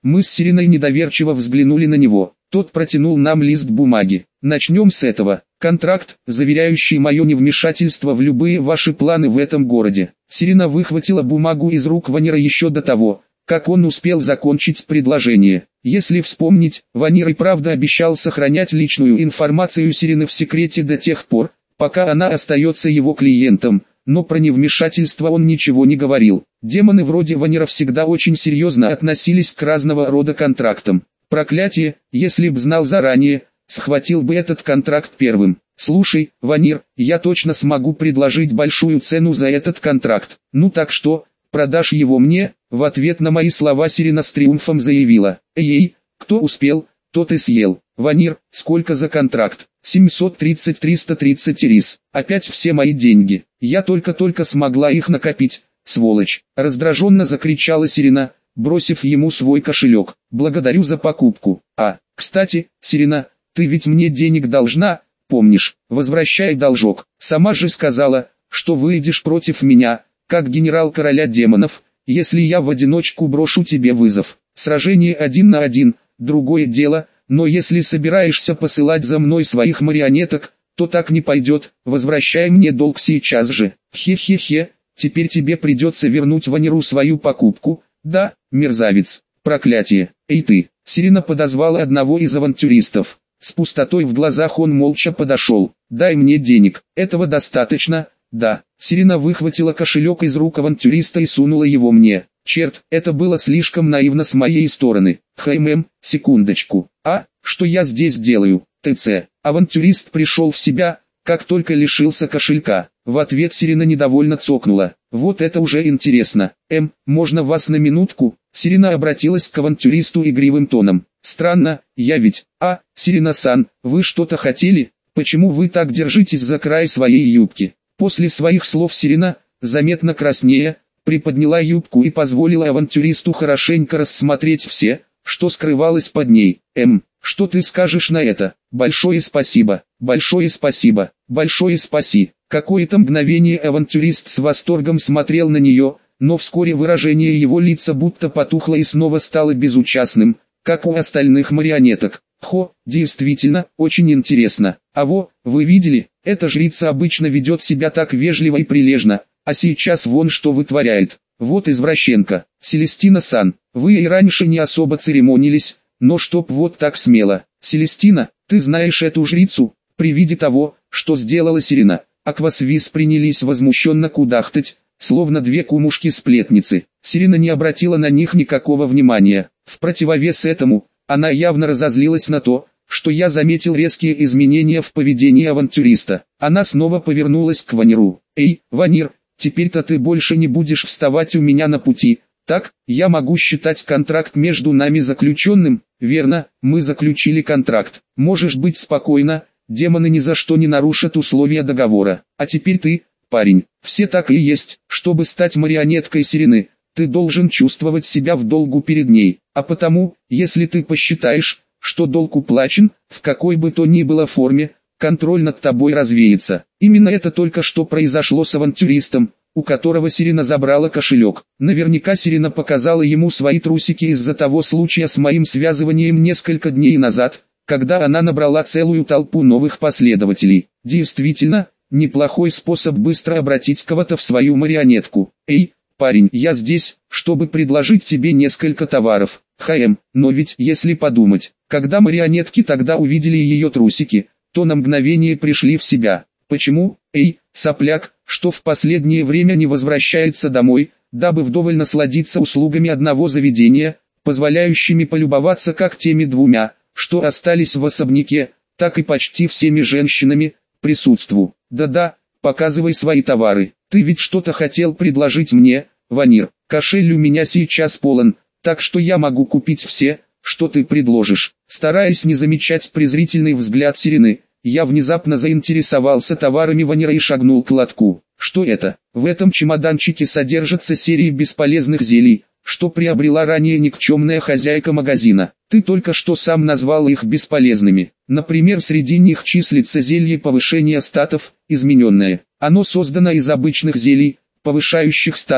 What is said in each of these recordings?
Мы с Сириной недоверчиво взглянули на него. Тот протянул нам лист бумаги. Начнем с этого. Контракт, заверяющий мое невмешательство в любые ваши планы в этом городе. Сирина выхватила бумагу из рук Ванира еще до того, как он успел закончить предложение. Если вспомнить, Ванир и правда обещал сохранять личную информацию Сирины в секрете до тех пор, пока она остается его клиентом, но про невмешательство он ничего не говорил. Демоны вроде Ванира всегда очень серьезно относились к разного рода контрактам. Проклятие, если б знал заранее, схватил бы этот контракт первым. Слушай, Ванир, я точно смогу предложить большую цену за этот контракт. Ну так что, продашь его мне? В ответ на мои слова Сирина с триумфом заявила. Эй, кто успел, тот и съел. Ванир, сколько за контракт? 730-330 ирис. Опять все мои деньги. Я только смогла их накопить, сволочь. Раздраженно закричала Сирина, бросив ему свой кошелек. Благодарю за покупку. Кстати, Сирина, ты ведь мне денег должна, помнишь? Возвращай должок. Сама же сказала, что выйдешь против меня, как генерал короля демонов, если я в одиночку брошу тебе вызов. Сражение 1 на 1, другое дело, но если собираешься посылать за мной своих марионеток, то так не пойдет, возвращай мне долг сейчас же. Хе-хе-хе, теперь тебе придется вернуть Ваниру свою покупку, да, мерзавец, проклятие. Эй ты, Сирина подозвала одного из авантюристов. С пустотой в глазах он молча подошел. Дай мне денег, этого достаточно. Да, Сирина выхватила кошелек из рук авантюриста и сунула его мне. Черт, это было слишком наивно с моей стороны. Секундочку. Что я здесь делаю? ТЦ. Авантюрист пришел в себя, как только лишился кошелька. В ответ Сирина недовольно цокнула. Вот это уже интересно. Можно вас на минутку? Сирина обратилась к авантюристу игривым тоном. Странно, я ведь... Сирина-сан, вы что-то хотели? Почему вы так держитесь за край своей юбки? После своих слов Сирина, заметно краснея, приподняла юбку и позволила авантюристу хорошенько рассмотреть все, что скрывалось под ней. Что ты скажешь на это? Большое спасибо, большое спасибо, большое спаси. Какое-то мгновение авантюрист с восторгом смотрел на нее, но вскоре выражение его лица будто потухло и снова стало безучастным, как у остальных марионеток. Действительно, очень интересно. Вы видели, эта жрица обычно ведет себя так вежливо и прилежно, а сейчас вон что вытворяет. Вот извращенка. Селестина-сан, вы и раньше не особо церемонились, но чтоб вот так смело. Селестина, ты знаешь эту жрицу? При виде того, что сделала Сирина, Аквасвис принялись возмущенно кудахтать, словно две кумушки-сплетницы. Сирина не обратила на них никакого внимания. В противовес этому, она явно разозлилась на то, что я заметил резкие изменения в поведении авантюриста. Она снова повернулась к Ваниру. Эй, Ванир, теперь-то ты больше не будешь вставать у меня на пути. Так, я могу считать контракт между нами заключенным? Верно, мы заключили контракт. Можешь быть спокойна, демоны ни за что не нарушат условия договора. А теперь ты, парень, все так и есть. Чтобы стать марионеткой Сирины, ты должен чувствовать себя в долгу перед ней. А потому, если ты посчитаешь, что долг уплачен, в какой бы то ни было форме, контроль над тобой развеется. Именно это только что произошло с авантюристом, у которого Сирина забрала кошелек. Наверняка Сирина показала ему свои трусики из-за того случая с моим связыванием несколько дней назад, когда она набрала целую толпу новых последователей. Действительно, неплохой способ быстро обратить кого-то в свою марионетку. Эй, парень, я здесь, чтобы предложить тебе несколько товаров. Но ведь, если подумать, когда марионетки тогда увидели ее трусики, то на мгновение пришли в себя. Почему, сопляк, что в последнее время не возвращается домой, дабы вдоволь насладиться услугами одного заведения, позволяющими полюбоваться как теми двумя, что остались в особняке, так и почти всеми женщинами, присутству. Да-да, показывай свои товары. Ты ведь что-то хотел предложить мне, Ванир. Кошель у меня сейчас полон, так что я могу купить все, что ты предложишь. Стараясь не замечать презрительный взгляд Сирины, я внезапно заинтересовался товарами Ванира и шагнул к лотку. Что это? В этом чемоданчике содержатся серии бесполезных зелий, что приобрела ранее никчемная хозяйка магазина. Ты только что сам назвал их бесполезными. Например, среди них числится зелье повышения статов, измененное. Оно создано из обычных зелий, повышающих статы,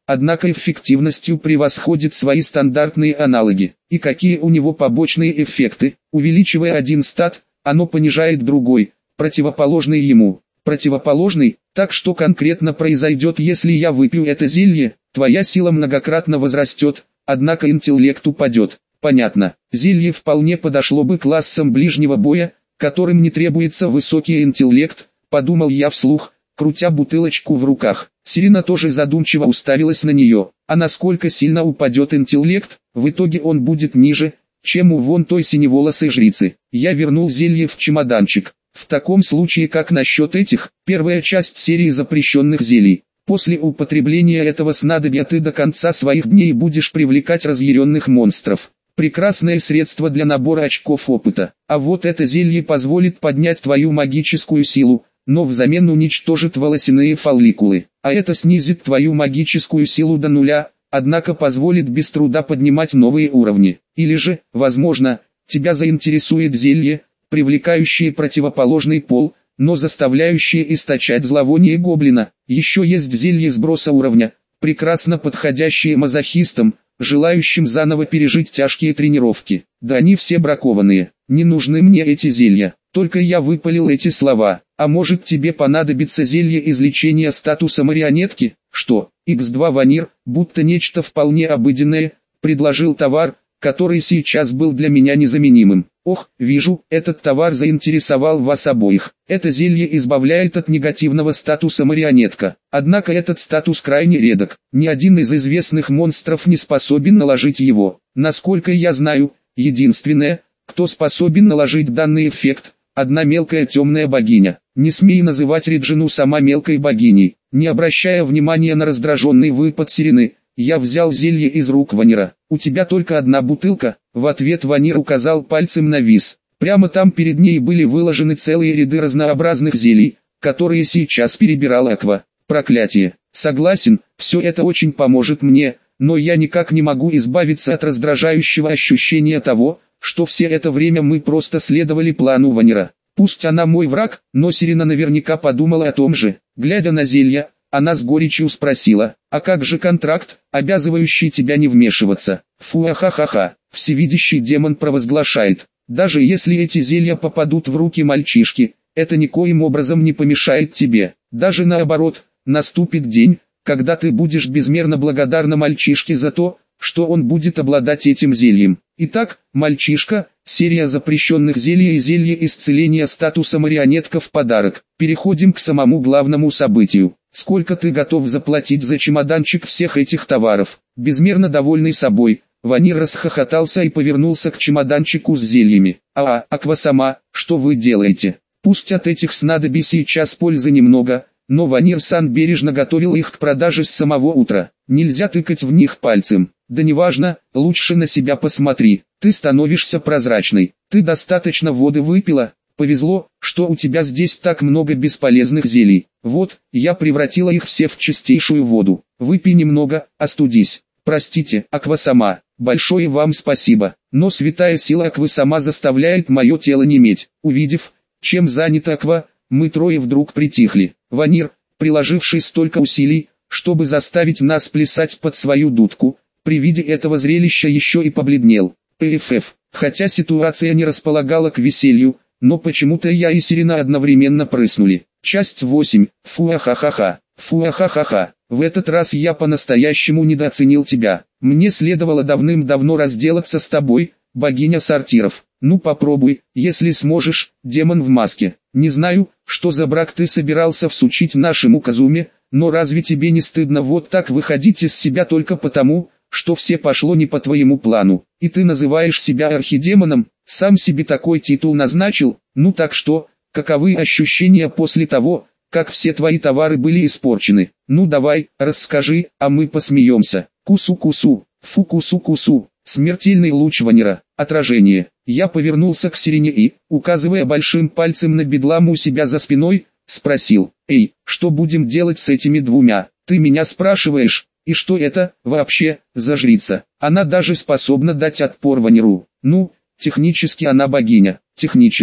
однако эффективностью превосходит свои стандартные аналоги. И какие у него побочные эффекты? Увеличивая один стат, оно понижает другой, противоположный ему. Противоположный, так что конкретно произойдет, если я выпью это зелье? Твоя сила многократно возрастет, однако интеллект упадет. Понятно, зелье вполне подошло бы классам ближнего боя, которым не требуется высокий интеллект, подумал я вслух, крутя бутылочку в руках. Сирена тоже задумчиво уставилась на нее. А насколько сильно упадет интеллект, в итоге он будет ниже, чем у вон той синеволосой жрицы. Я вернул зелье в чемоданчик. В таком случае, как насчет этих, первая часть серии запрещенных зелий. После употребления этого снадобья ты до конца своих дней будешь привлекать разъяренных монстров. Прекрасное средство для набора очков опыта. А вот это зелье позволит поднять твою магическую силу, но взамен уничтожит волосяные фолликулы. А это снизит твою магическую силу до нуля, однако позволит без труда поднимать новые уровни. Или же, возможно, тебя заинтересует зелье, привлекающее противоположный пол, но заставляющее источать зловоние гоблина. Еще есть зелье сброса уровня, прекрасно подходящее мазохистам, желающим заново пережить тяжкие тренировки. Да они все бракованные, не нужны мне эти зелья. Только я выпалил эти слова. А может, тебе понадобится зелье излечения статуса марионетки? Что, X2 Ванир, будто нечто вполне обыденное, предложил товар, который сейчас был для меня незаменимым. Ох, вижу, этот товар заинтересовал вас обоих. Это зелье избавляет от негативного статуса марионетка. Однако этот статус крайне редок. Ни один из известных монстров не способен наложить его. Насколько я знаю, единственное, кто способен наложить данный эффект, одна мелкая темная богиня. Не смей называть Реджину сама мелкой богиней. Не обращая внимания на раздраженный выпад Сирены, я взял зелье из рук Ванира. У тебя только одна бутылка? В ответ Ванир указал пальцем на виз. Прямо там перед ней были выложены целые ряды разнообразных зелий, которые сейчас перебирал Аква. Проклятие. Согласен, все это очень поможет мне, но я никак не могу избавиться от раздражающего ощущения того, что все это время мы просто следовали плану Ванира. Пусть она мой враг, но Сирена наверняка подумала о том же. Глядя на зелья, она с горечью спросила: «А как же контракт, обязывающий тебя не вмешиваться?» Фу-ахахаха, всевидящий демон провозглашает: «Даже если эти зелья попадут в руки мальчишки, это никоим образом не помешает тебе. Даже наоборот, наступит день, когда ты будешь безмерно благодарна мальчишке за то, что он будет обладать этим зельем». Итак, мальчишка, серия запрещенных зелий и зелье исцеления статуса марионетка в подарок. Переходим к самому главному событию. Сколько ты готов заплатить за чемоданчик всех этих товаров? Безмерно довольный собой, Ванир расхохотался и повернулся к чемоданчику с зельями. Аква-сама, что вы делаете? Пусть от этих снадобий сейчас пользы немного, но Ванир-сан бережно готовил их к продаже с самого утра. Нельзя тыкать в них пальцем. Да неважно, лучше на себя посмотри. Ты становишься прозрачной. Ты достаточно воды выпила? Повезло, что у тебя здесь так много бесполезных зелий. Вот, я превратила их все в чистейшую воду. Выпей немного, остудись. Простите, Аква-сама, большое вам спасибо. Но святая сила Аквы-сама заставляет мое тело неметь. Увидев, чем занята Аква, мы трое вдруг притихли. Ванир, приложивший столько усилий, чтобы заставить нас плясать под свою дудку, при виде этого зрелища еще и побледнел. ПФФ, хотя ситуация не располагала к веселью, но почему-то я и Сирена одновременно прыснули. Часть 8. Фуахахаха. Фуахахаха. В этот раз я по-настоящему недооценил тебя. Мне следовало давным-давно разделаться с тобой, богиня сортиров. Ну попробуй, если сможешь, демон в маске. Не знаю, что за брак ты собирался всучить нашему Казуме, но разве тебе не стыдно вот так выходить из себя только потому, что все пошло не по твоему плану, и ты называешь себя архидемоном, сам себе такой титул назначил? Ну так что, каковы ощущения после того, как все твои товары были испорчены? Ну давай, расскажи, а мы посмеемся. Кусу-кусу, фу кусу-кусу, смертельный луч Ванира, отражение. Я повернулся к Сирене и, указывая большим пальцем на бедлам у себя за спиной, спросил: «Эй, что будем делать с этими двумя? Ты меня спрашиваешь? И что это, вообще, за жрица? Она даже способна дать отпор Ваниру. Ну, технически она богиня, технически.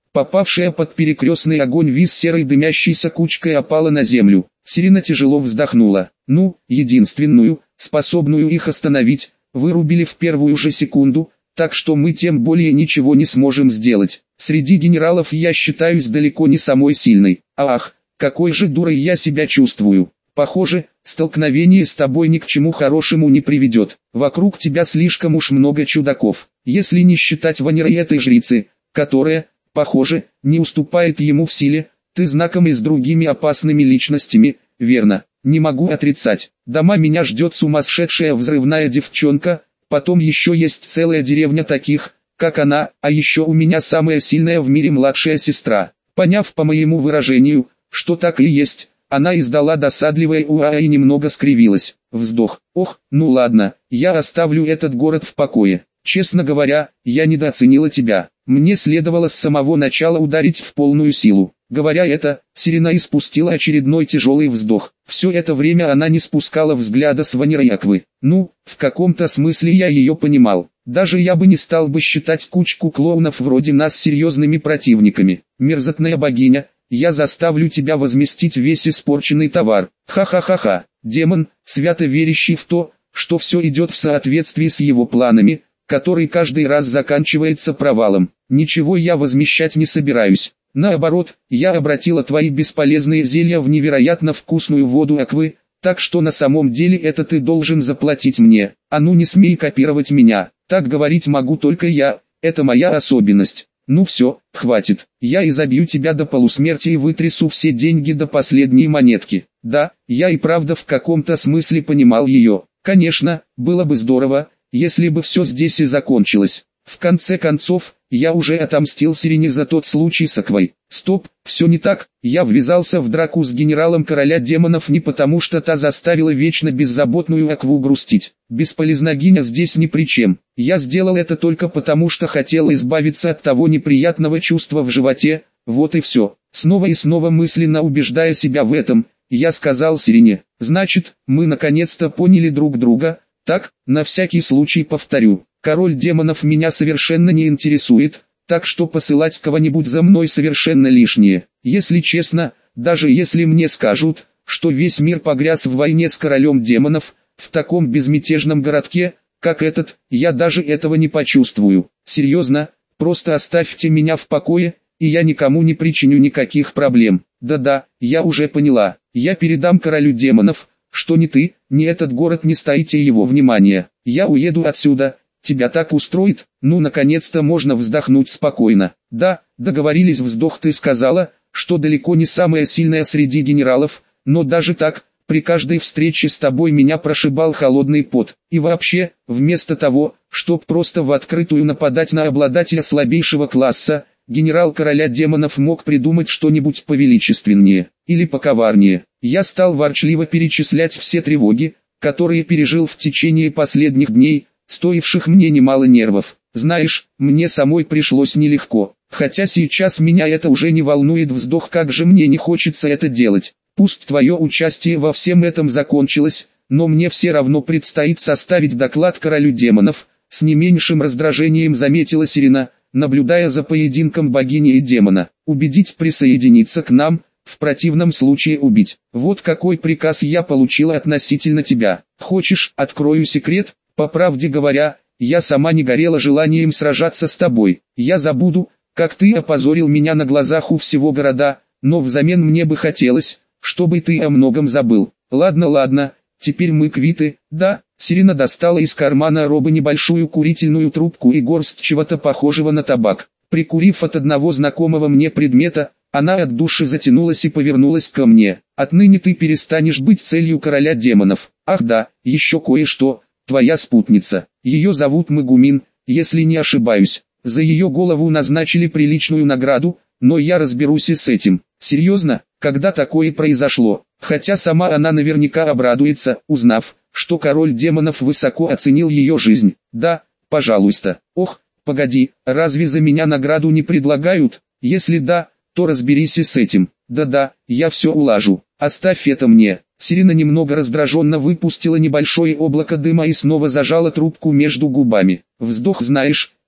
Попавшая под перекрестный огонь вис серой дымящейся кучкой опала на землю. Сирена тяжело вздохнула. Ну, единственную, способную их остановить, вырубили в первую же секунду, так что мы тем более ничего не сможем сделать. Среди генералов я считаюсь далеко не самой сильной. Ах, какой же дурой я себя чувствую. Похоже, столкновение с тобой ни к чему хорошему не приведет. Вокруг тебя слишком уж много чудаков. Если не считать Ванеры этой жрицы, которая, похоже, не уступает ему в силе, ты знакомы с другими опасными личностями, верно? Не могу отрицать. Дома меня ждет сумасшедшая взрывная девчонка, потом еще есть целая деревня таких, как она, а еще у меня самая сильная в мире младшая сестра. Поняв по моему выражению, что так и есть, она издала досадливое уа и немного скривилась. Вздох. Ох, ну ладно, я оставлю этот город в покое. Честно говоря, я недооценила тебя. Мне следовало с самого начала ударить в полную силу. Говоря это, Сирена испустила очередной тяжелый вздох. Все это время она не спускала взгляда с Ванеры Аквы. Ну, в каком-то смысле я ее понимал. Даже я бы не стал бы считать кучку клоунов вроде нас серьезными противниками. Мерзотная богиня, я заставлю тебя возместить весь испорченный товар. Ха-ха-ха-ха. Демон, свято верящий в то, что все идет в соответствии с его планами, который каждый раз заканчивается провалом. Ничего я возмещать не собираюсь. Наоборот, я обратила твои бесполезные зелья в невероятно вкусную воду Аквы, так что на самом деле это ты должен заплатить мне. А ну не смей копировать меня, так говорить могу только я, это моя особенность. Ну все, хватит, я изобью тебя до полусмерти и вытрясу все деньги до последней монетки. Да, я и правда в каком-то смысле понимал ее. Конечно, было бы здорово, если бы все здесь и закончилось. В конце концов, я уже отомстил Сирене за тот случай с Аквой. Стоп, все не так, я ввязался в драку с генералом короля демонов не потому, что та заставила вечно беззаботную Акву грустить. Бесполезногиня здесь ни при чем. Я сделал это только потому, что хотел избавиться от того неприятного чувства в животе, вот и все. Снова и снова мысленно убеждая себя в этом, я сказал Сирене: значит, мы наконец-то поняли друг друга. Так, на всякий случай повторю, король демонов меня совершенно не интересует, так что посылать кого-нибудь за мной совершенно лишнее. Если честно, даже если мне скажут, что весь мир погряз в войне с королем демонов, в таком безмятежном городке, как этот, я даже этого не почувствую. Серьезно, просто оставьте меня в покое, и я никому не причиню никаких проблем. Да-да, я уже поняла, я передам королю демонов, что ни ты, ни этот город не стоите его внимания. Я уеду отсюда, тебя так устроит? Ну наконец-то можно вздохнуть спокойно. Да, договорились. Вздох. Ты сказала, что далеко не самая сильная среди генералов, но даже так, при каждой встрече с тобой меня прошибал холодный пот. И вообще, вместо того, чтоб просто в открытую нападать на обладателя слабейшего класса, генерал короля демонов мог придумать что-нибудь повеличественнее, или поковарнее. Я стал ворчливо перечислять все тревоги, которые пережил в течение последних дней, стоивших мне немало нервов. Знаешь, мне самой пришлось нелегко, хотя сейчас меня это уже не волнует. Вздох. Как же мне не хочется это делать. Пусть твое участие во всем этом закончилось, но мне все равно предстоит составить доклад королю демонов, с не меньшим раздражением заметила Сирена, наблюдая за поединком богини и демона. Убедить присоединиться к нам, в противном случае убить. Вот какой приказ я получила относительно тебя. Хочешь, открою секрет? По правде говоря, я сама не горела желанием сражаться с тобой. Я забуду, как ты опозорил меня на глазах у всего города, но взамен мне бы хотелось, чтобы ты о многом забыл. Ладно, теперь мы квиты. Да, Сирена достала из кармана роба небольшую курительную трубку и горсть чего-то похожего на табак. Прикурив от одного знакомого мне предмета, она от души затянулась и повернулась ко мне. Отныне ты перестанешь быть целью короля демонов. Ах да, еще кое-что. Твоя спутница. Ее зовут Магумин, если не ошибаюсь. За ее голову назначили приличную награду, но я разберусь и с этим. Серьезно, когда такое произошло? Хотя сама она наверняка обрадуется, узнав, что король демонов высоко оценил ее жизнь. Да, пожалуйста. Ох, погоди, разве за меня награду не предлагают? Если да, то разберись и с этим. Да-да, я все улажу. Оставь это мне. Сирена немного раздраженно выпустила небольшое облако дыма и снова зажала трубку между губами. Вздох. Знаешь,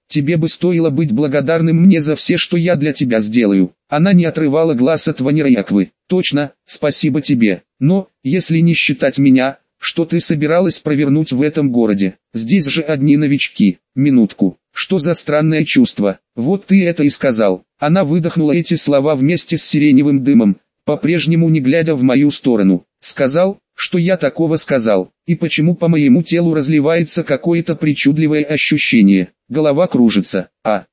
тебе бы стоило быть благодарным мне за все, что я для тебя сделаю. Она не отрывала глаз от Ванирьяквы. Точно, спасибо тебе. Но, если не считать меня, что ты собиралась провернуть в этом городе? Здесь же одни новички. Минутку. Что за странное чувство? Вот ты это и сказал. Она выдохнула эти слова вместе с сиреневым дымом, по-прежнему не глядя в мою сторону. Сказал, что я такого сказал, и почему по моему телу разливается какое-то причудливое ощущение. Голова кружится.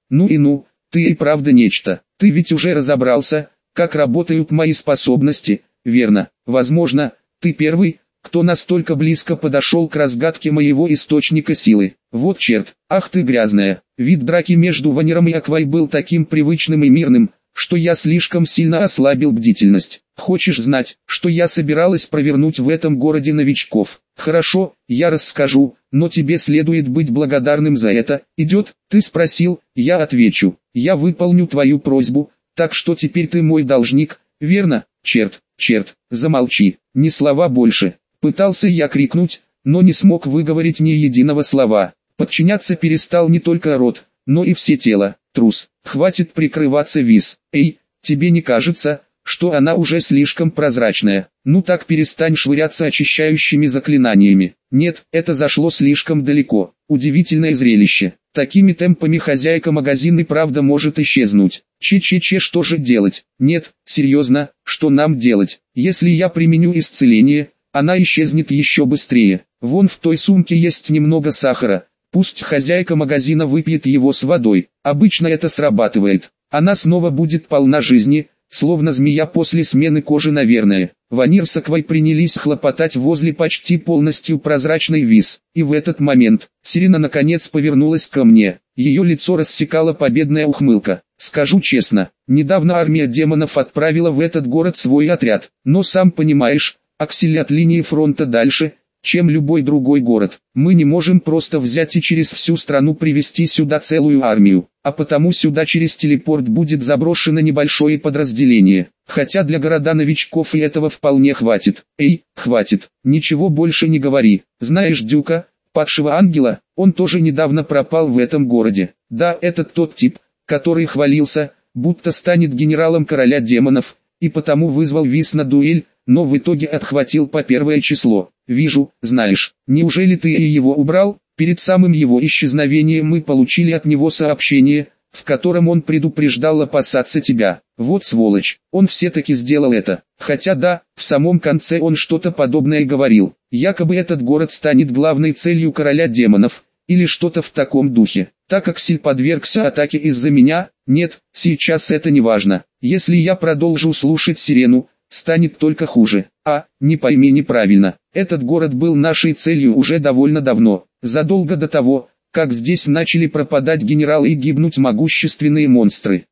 Ну, ты и правда нечто. Ты ведь уже разобрался, как работают мои способности, верно? Возможно, ты первый, кто настолько близко подошел к разгадке моего источника силы. Вот черт, ах ты грязная. Вид драки между Ваниром и Аквой был таким привычным и мирным, что я слишком сильно ослабил бдительность. Хочешь знать, что я собиралась провернуть в этом городе новичков? Хорошо, я расскажу, но тебе следует быть благодарным за это. Идет? Ты спросил, я отвечу. Я выполню твою просьбу, так что теперь ты мой должник, верно? Черт, замолчи, ни слова больше. Пытался я крикнуть, но не смог выговорить ни единого слова. Подчиняться перестал не только рот, но и все тело. Трус, хватит прикрываться, Виз. Эй, тебе не кажется, что она уже слишком прозрачная? Ну так перестань швыряться очищающими заклинаниями. Нет, это зашло слишком далеко. Удивительное зрелище. Такими темпами хозяйка магазина и правда может исчезнуть. Что же делать? Нет, серьезно, что нам делать? Если я применю исцеление, она исчезнет еще быстрее. Вон в той сумке есть немного сахара. Пусть хозяйка магазина выпьет его с водой. Обычно это срабатывает. Она снова будет полна жизни, словно змея после смены кожи, наверное. Ванир с Аквой принялись хлопотать возле почти полностью прозрачной Виз. И в этот момент, Сирена наконец повернулась ко мне. Ее лицо рассекала победная ухмылка. Скажу честно, недавно армия демонов отправила в этот город свой отряд. Но сам понимаешь, Аксель от линии фронта дальше, чем любой другой город. Мы не можем просто взять и через всю страну привести сюда целую армию, а потому сюда через телепорт будет заброшено небольшое подразделение. Хотя для города новичков и этого вполне хватит. Эй, хватит, ничего больше не говори. Знаешь Дюка, падшего ангела, он тоже недавно пропал в этом городе. Да, это тот тип, который хвалился, будто станет генералом короля демонов, и потому вызвал Виз на дуэль, но в итоге отхватил по первое число. Вижу, знаешь, неужели ты и его убрал? Перед самым его исчезновением мы получили от него сообщение, в котором он предупреждал опасаться тебя. Вот сволочь, он все-таки сделал это. Хотя да, в самом конце он что-то подобное говорил. Якобы этот город станет главной целью короля демонов, или что-то в таком духе. Так как Аксель подвергся атаке из-за меня, нет, сейчас это не важно. Если я продолжу слушать Сирену, станет только хуже. Не пойми неправильно, этот город был нашей целью уже довольно давно, задолго до того, как здесь начали пропадать генералы и гибнуть могущественные монстры.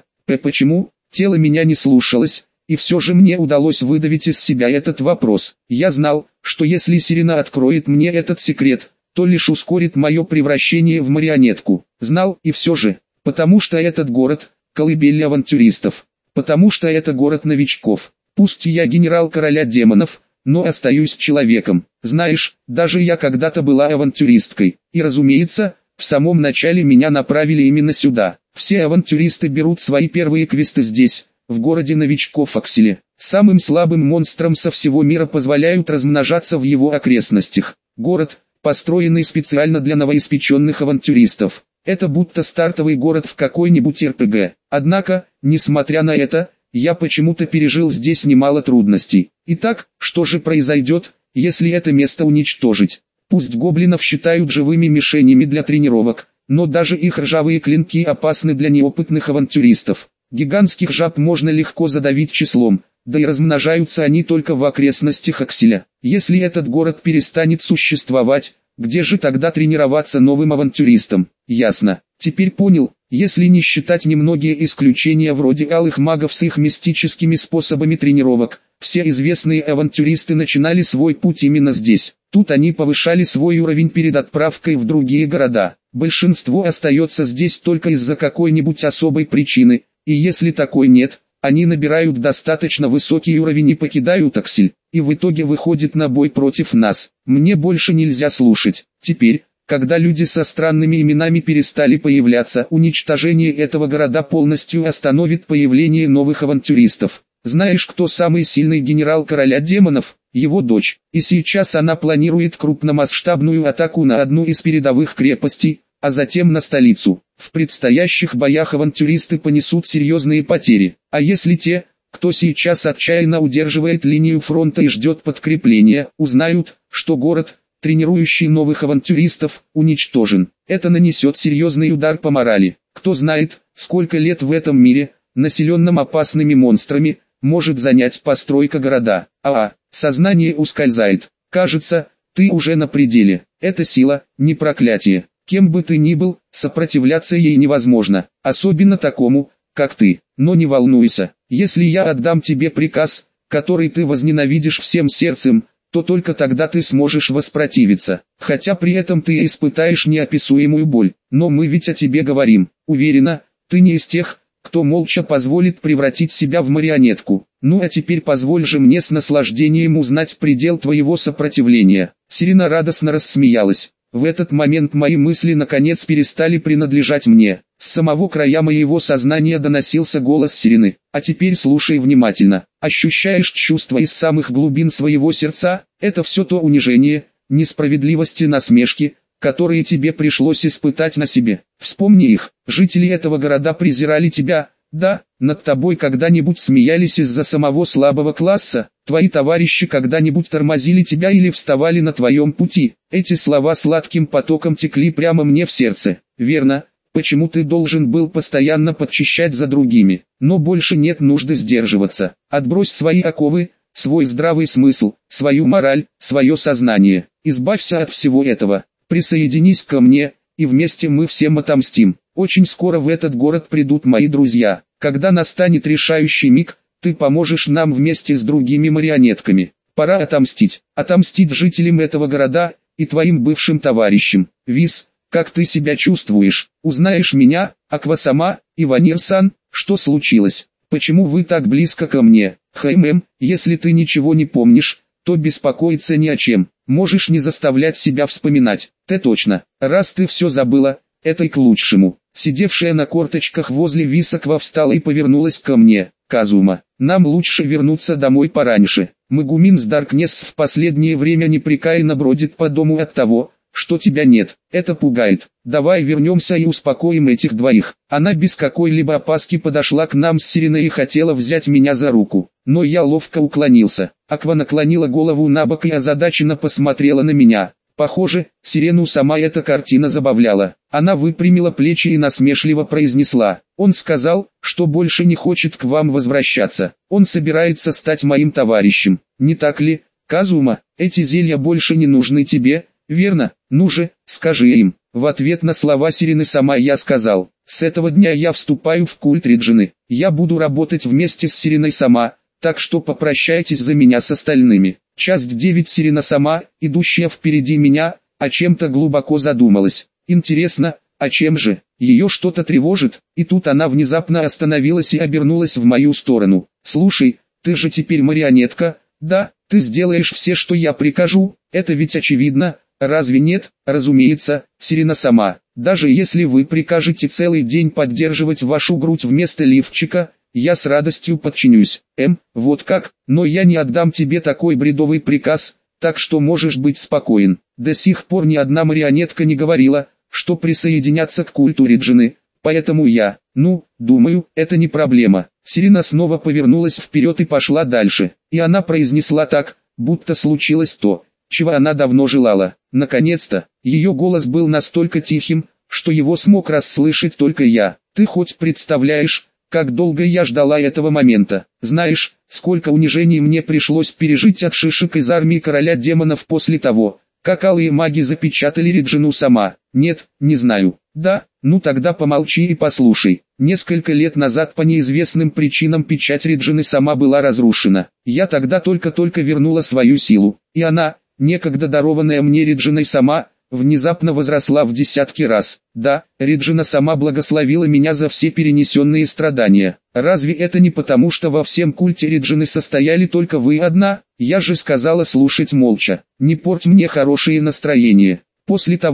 Почему? Тело меня не слушалось, и все же мне удалось выдавить из себя этот вопрос. Я знал, что если Сирена откроет мне этот секрет, то лишь ускорит мое превращение в марионетку. Знал и все же, потому что этот город – колыбель авантюристов, потому что это город новичков. Пусть я генерал короля демонов, но остаюсь человеком. Знаешь, даже я когда-то была авантюристкой. И разумеется, в самом начале меня направили именно сюда. Все авантюристы берут свои первые квесты здесь, в городе новичков Акселе. Самым слабым монстрам со всего мира позволяют размножаться в его окрестностях. Город, построенный специально для новоиспеченных авантюристов. Это будто стартовый город в какой-нибудь РПГ. Однако, несмотря на это, я почему-то пережил здесь немало трудностей. Итак, что же произойдет, если это место уничтожить? Пусть гоблинов считают живыми мишенями для тренировок, но даже их ржавые клинки опасны для неопытных авантюристов. Гигантских жаб можно легко задавить числом, да и размножаются они только в окрестностях Акселя. Если этот город перестанет существовать, где же тогда тренироваться новым авантюристам? Ясно. Теперь понял, если не считать немногие исключения вроде алых магов с их мистическими способами тренировок, все известные авантюристы начинали свой путь именно здесь. Тут они повышали свой уровень перед отправкой в другие города. Большинство остается здесь только из-за какой-нибудь особой причины, и если такой нет, они набирают достаточно высокий уровень и покидают Аксель, и в итоге выходят на бой против нас. Мне больше нельзя слушать. Теперь, когда люди со странными именами перестали появляться, уничтожение этого города полностью остановит появление новых авантюристов. Знаешь, кто самый сильный генерал короля демонов? Его дочь. И сейчас она планирует крупномасштабную атаку на одну из передовых крепостей, а затем на столицу. В предстоящих боях авантюристы понесут серьезные потери. А если те, кто сейчас отчаянно удерживает линию фронта и ждет подкрепления, узнают, что город, тренирующий новых авантюристов, уничтожен, это нанесет серьезный удар по морали. Кто знает, сколько лет в этом мире, населенном опасными монстрами, может занять постройка города. Сознание ускользает. Кажется, ты уже на пределе. Это сила, не проклятие. Кем бы ты ни был, сопротивляться ей невозможно, особенно такому, как ты. Но не волнуйся, если я отдам тебе приказ, который ты возненавидишь всем сердцем, то только тогда ты сможешь воспротивиться, хотя при этом ты испытаешь неописуемую боль. Но мы ведь о тебе говорим. Уверена, ты не из тех, кто молча позволит превратить себя в марионетку. Ну а теперь позволь же мне с наслаждением узнать предел твоего сопротивления. Сирена радостно рассмеялась. В этот момент мои мысли наконец перестали принадлежать мне. С самого края моего сознания доносился голос Сирены. А теперь слушай внимательно. Ощущаешь чувства из самых глубин своего сердца? Это все то унижение, несправедливость и насмешки, которые тебе пришлось испытать на себе. Вспомни их. Жители этого города презирали тебя. Да, над тобой когда-нибудь смеялись из-за самого слабого класса, твои товарищи когда-нибудь тормозили тебя или вставали на твоем пути. Эти слова сладким потоком текли прямо мне в сердце. Верно, почему ты должен был постоянно подчищать за другими, но больше нет нужды сдерживаться. Отбрось свои оковы, свой здравый смысл, свою мораль, свое сознание. Избавься от всего этого, присоединись ко мне, и вместе мы всем отомстим. Очень скоро в этот город придут мои друзья. Когда настанет решающий миг, ты поможешь нам вместе с другими марионетками. Пора отомстить. Отомстить жителям этого города и твоим бывшим товарищам. Виз, как ты себя чувствуешь? Узнаешь меня, Аквасама, и Ванир-сан? Что случилось? Почему вы так близко ко мне? Если ты ничего не помнишь, то беспокоиться ни о чем. Можешь не заставлять себя вспоминать. Ты точно. Раз ты все забыла, это и к лучшему. Сидевшая на корточках возле Висаква встала и повернулась ко мне. Казума, нам лучше вернуться домой пораньше. Мегумин с Даркнесс в последнее время непрекаянно бродит по дому от того, что тебя нет. Это пугает. Давай вернемся и успокоим этих двоих. Она без какой-либо опаски подошла к нам с Сиреной и хотела взять меня за руку, но я ловко уклонился. Аква наклонила голову набок и озадаченно посмотрела на меня. Похоже, Сирену сама эта картина забавляла. Она выпрямила плечи и насмешливо произнесла: «Он сказал, что больше не хочет к вам возвращаться. Он собирается стать моим товарищем. Не так ли, Казума? Эти зелья больше не нужны тебе, верно? Ну же, скажи им». В ответ на слова Сирены сама я сказал: «С этого дня я вступаю в культ Риджины. Я буду работать вместе с Сиреной сама, так что попрощайтесь за меня с остальными». Часть 9. Сирена сама, идущая впереди меня, о чем-то глубоко задумалась. Интересно, о чем же? Ее что-то тревожит? И тут она внезапно остановилась и обернулась в мою сторону. «Слушай, ты же теперь марионетка, да? Ты сделаешь все, что я прикажу? Это ведь очевидно, разве нет?» «Разумеется, Сирена сама. Даже если вы прикажете целый день поддерживать вашу грудь вместо лифчика, я с радостью подчинюсь». Вот как? Но я не отдам тебе такой бредовый приказ, так что можешь быть спокоен. До сих пор ни одна марионетка не говорила, что присоединятся к культу Риджины, поэтому я, думаю, это не проблема. Сирена снова повернулась вперед и пошла дальше, и она произнесла так, будто случилось то, чего она давно желала. Наконец-то, ее голос был настолько тихим, что его смог расслышать только я. «Ты хоть представляешь, как долго я ждала этого момента? Знаешь, сколько унижений мне пришлось пережить от шишек из армии короля демонов после того, как алые маги запечатали Риджину сама? Нет, не знаю. Да, тогда помолчи и послушай. Несколько лет назад по неизвестным причинам печать Риджины сама была разрушена. Я тогда только-только вернула свою силу, и она, некогда дарованная мне Риджиной сама, внезапно возросла в десятки раз. Да, Риджина сама благословила меня за все перенесенные страдания. Разве это не потому, что во всем культе Риджины состояли только вы одна? Я же сказала слушать молча. Не порть мне хорошее настроение. После того,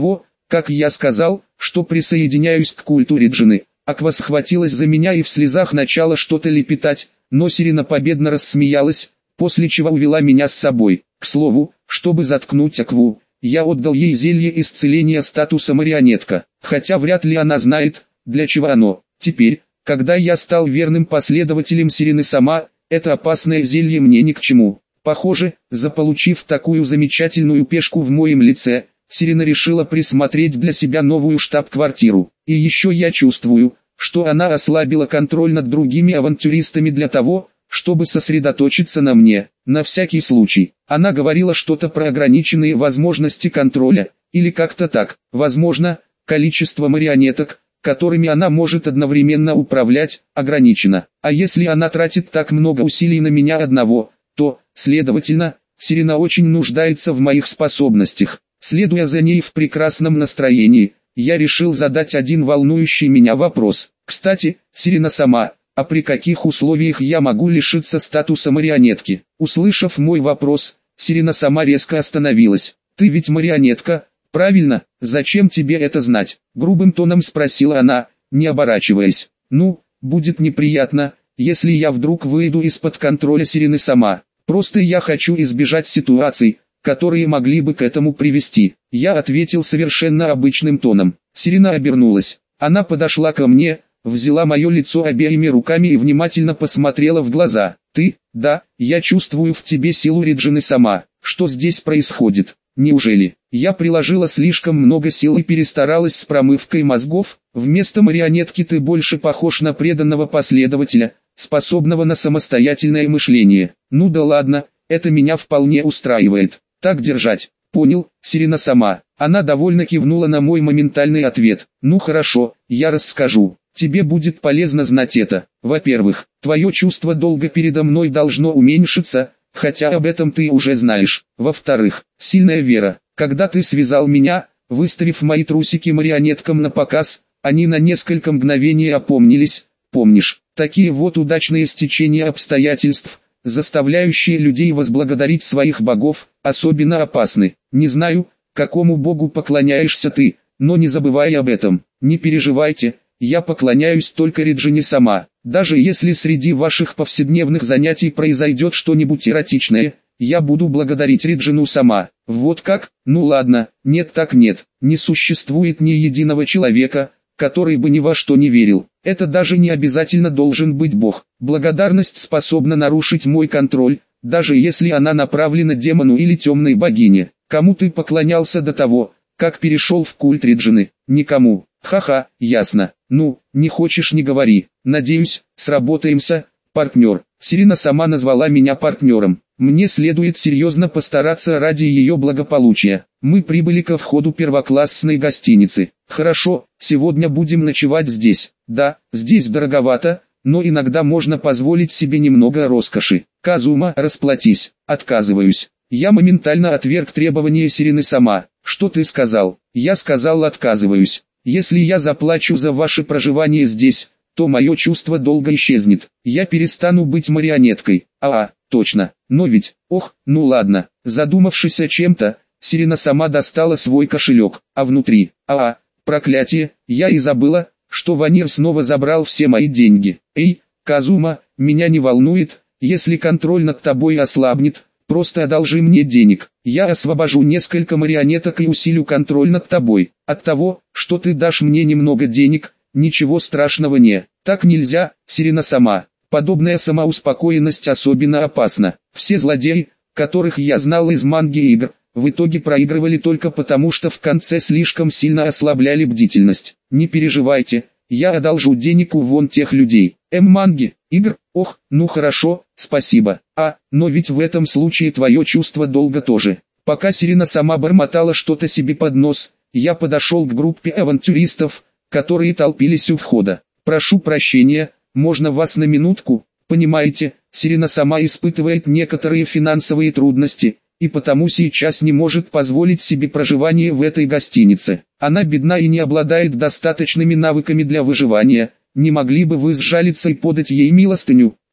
Как я сказал, что присоединяюсь к культу Реджины, Аква схватилась за меня и в слезах начала что-то лепетать, но Сирена победно рассмеялась, после чего увела меня с собой. К слову, чтобы заткнуть Акву, я отдал ей зелье исцеления статуса марионетка, хотя вряд ли она знает, для чего оно. Теперь, когда я стал верным последователем Сирены сама, это опасное зелье мне ни к чему. Похоже, заполучив такую замечательную пешку в моем лице, Сирена решила присмотреть для себя новую штаб-квартиру. И еще я чувствую, что она ослабила контроль над другими авантюристами для того, чтобы сосредоточиться на мне. На всякий случай, она говорила что-то про ограниченные возможности контроля, или как-то так. Возможно, количество марионеток, которыми она может одновременно управлять, ограничено. А если она тратит так много усилий на меня одного, то, следовательно, Сирена очень нуждается в моих способностях. Следуя за ней в прекрасном настроении, я решил задать один волнующий меня вопрос. Кстати, Сирена сама, а при каких условиях я могу лишиться статуса марионетки? Услышав мой вопрос, Сирена сама резко остановилась. Ты ведь марионетка, правильно? Зачем тебе это знать? Грубым тоном спросила она, не оборачиваясь. Ну, будет неприятно, если я вдруг выйду из-под контроля Сирены сама. Просто я хочу избежать ситуаций, которые могли бы к этому привести. Я ответил совершенно обычным тоном. Сирена обернулась. Она подошла ко мне, взяла мое лицо обеими руками и внимательно посмотрела в глаза. Ты, да, я чувствую в тебе силу Реджины сама. Что здесь происходит? Неужели я приложила слишком много сил и перестаралась с промывкой мозгов? Вместо марионетки ты больше похож на преданного последователя, способного на самостоятельное мышление. Ну да ладно, это меня вполне устраивает. Так держать. Понял, Сирена сама. Она довольно кивнула на мой моментальный ответ. Ну хорошо, я расскажу. Тебе будет полезно знать это. Во-первых, твое чувство долга передо мной должно уменьшиться, хотя об этом ты уже знаешь. Во-вторых, сильная вера. Когда ты связал меня, выставив мои трусики марионеткам на показ, они на несколько мгновений опомнились. Помнишь, такие вот удачные стечения обстоятельств, заставляющие людей возблагодарить своих богов, особенно опасны. Не знаю, какому богу поклоняешься ты, но не забывай об этом. Не переживайте, я поклоняюсь только Реджине сама. Даже если среди ваших повседневных занятий произойдет что-нибудь эротичное, я буду благодарить Реджину сама. Вот как? Ну ладно, нет так нет. Не существует ни единого человека, который бы ни во что не верил. Это даже не обязательно должен быть Бог. Благодарность способна нарушить мой контроль, даже если она направлена демону или темной богине. Кому ты поклонялся до того, как перешел в культ Реджины? Никому. Ха-ха, ясно. Ну, не хочешь не говори. Надеюсь, сработаемся, партнер. Сирена сама назвала меня партнером. Мне следует серьезно постараться ради ее благополучия. Мы прибыли ко входу первоклассной гостиницы. Хорошо, сегодня будем ночевать здесь. Да, здесь дороговато, но иногда можно позволить себе немного роскоши. Казума, расплатись. Отказываюсь. Я моментально отверг требования Сирены сама. Что ты сказал? Я сказал отказываюсь. Если я заплачу за ваше проживание здесь, то мое чувство долга исчезнет. Я перестану быть марионеткой. Точно. Но ведь, ну ладно. Задумавшись о чем-то, Сирена сама достала свой кошелек, а внутри, проклятие, я и забыла, что Ванир снова забрал все мои деньги. Эй, Казума, меня не волнует, если контроль над тобой ослабнет, просто одолжи мне денег. Я освобожу несколько марионеток и усилю контроль над тобой. От того, что ты дашь мне немного денег, ничего страшного не. Так нельзя, Сирена сама. Подобная самоуспокоенность особенно опасна. Все злодеи, которых я знал из манги и игр, в итоге проигрывали только потому, что в конце слишком сильно ослабляли бдительность. Не переживайте, я одолжу денег у вон тех людей. Манги, игр, ну хорошо, спасибо. Но ведь в этом случае твое чувство долга тоже. Пока Сирена сама бормотала что-то себе под нос, я подошел к группе авантюристов, которые толпились у входа. Прошу прощения, можно вас на минутку? Понимаете, Сирена сама испытывает некоторые финансовые трудности, и потому сейчас не может позволить себе проживание в этой гостинице. Она бедна и не обладает достаточными навыками для выживания. Не могли бы вы сжалиться и подать ей милостыню?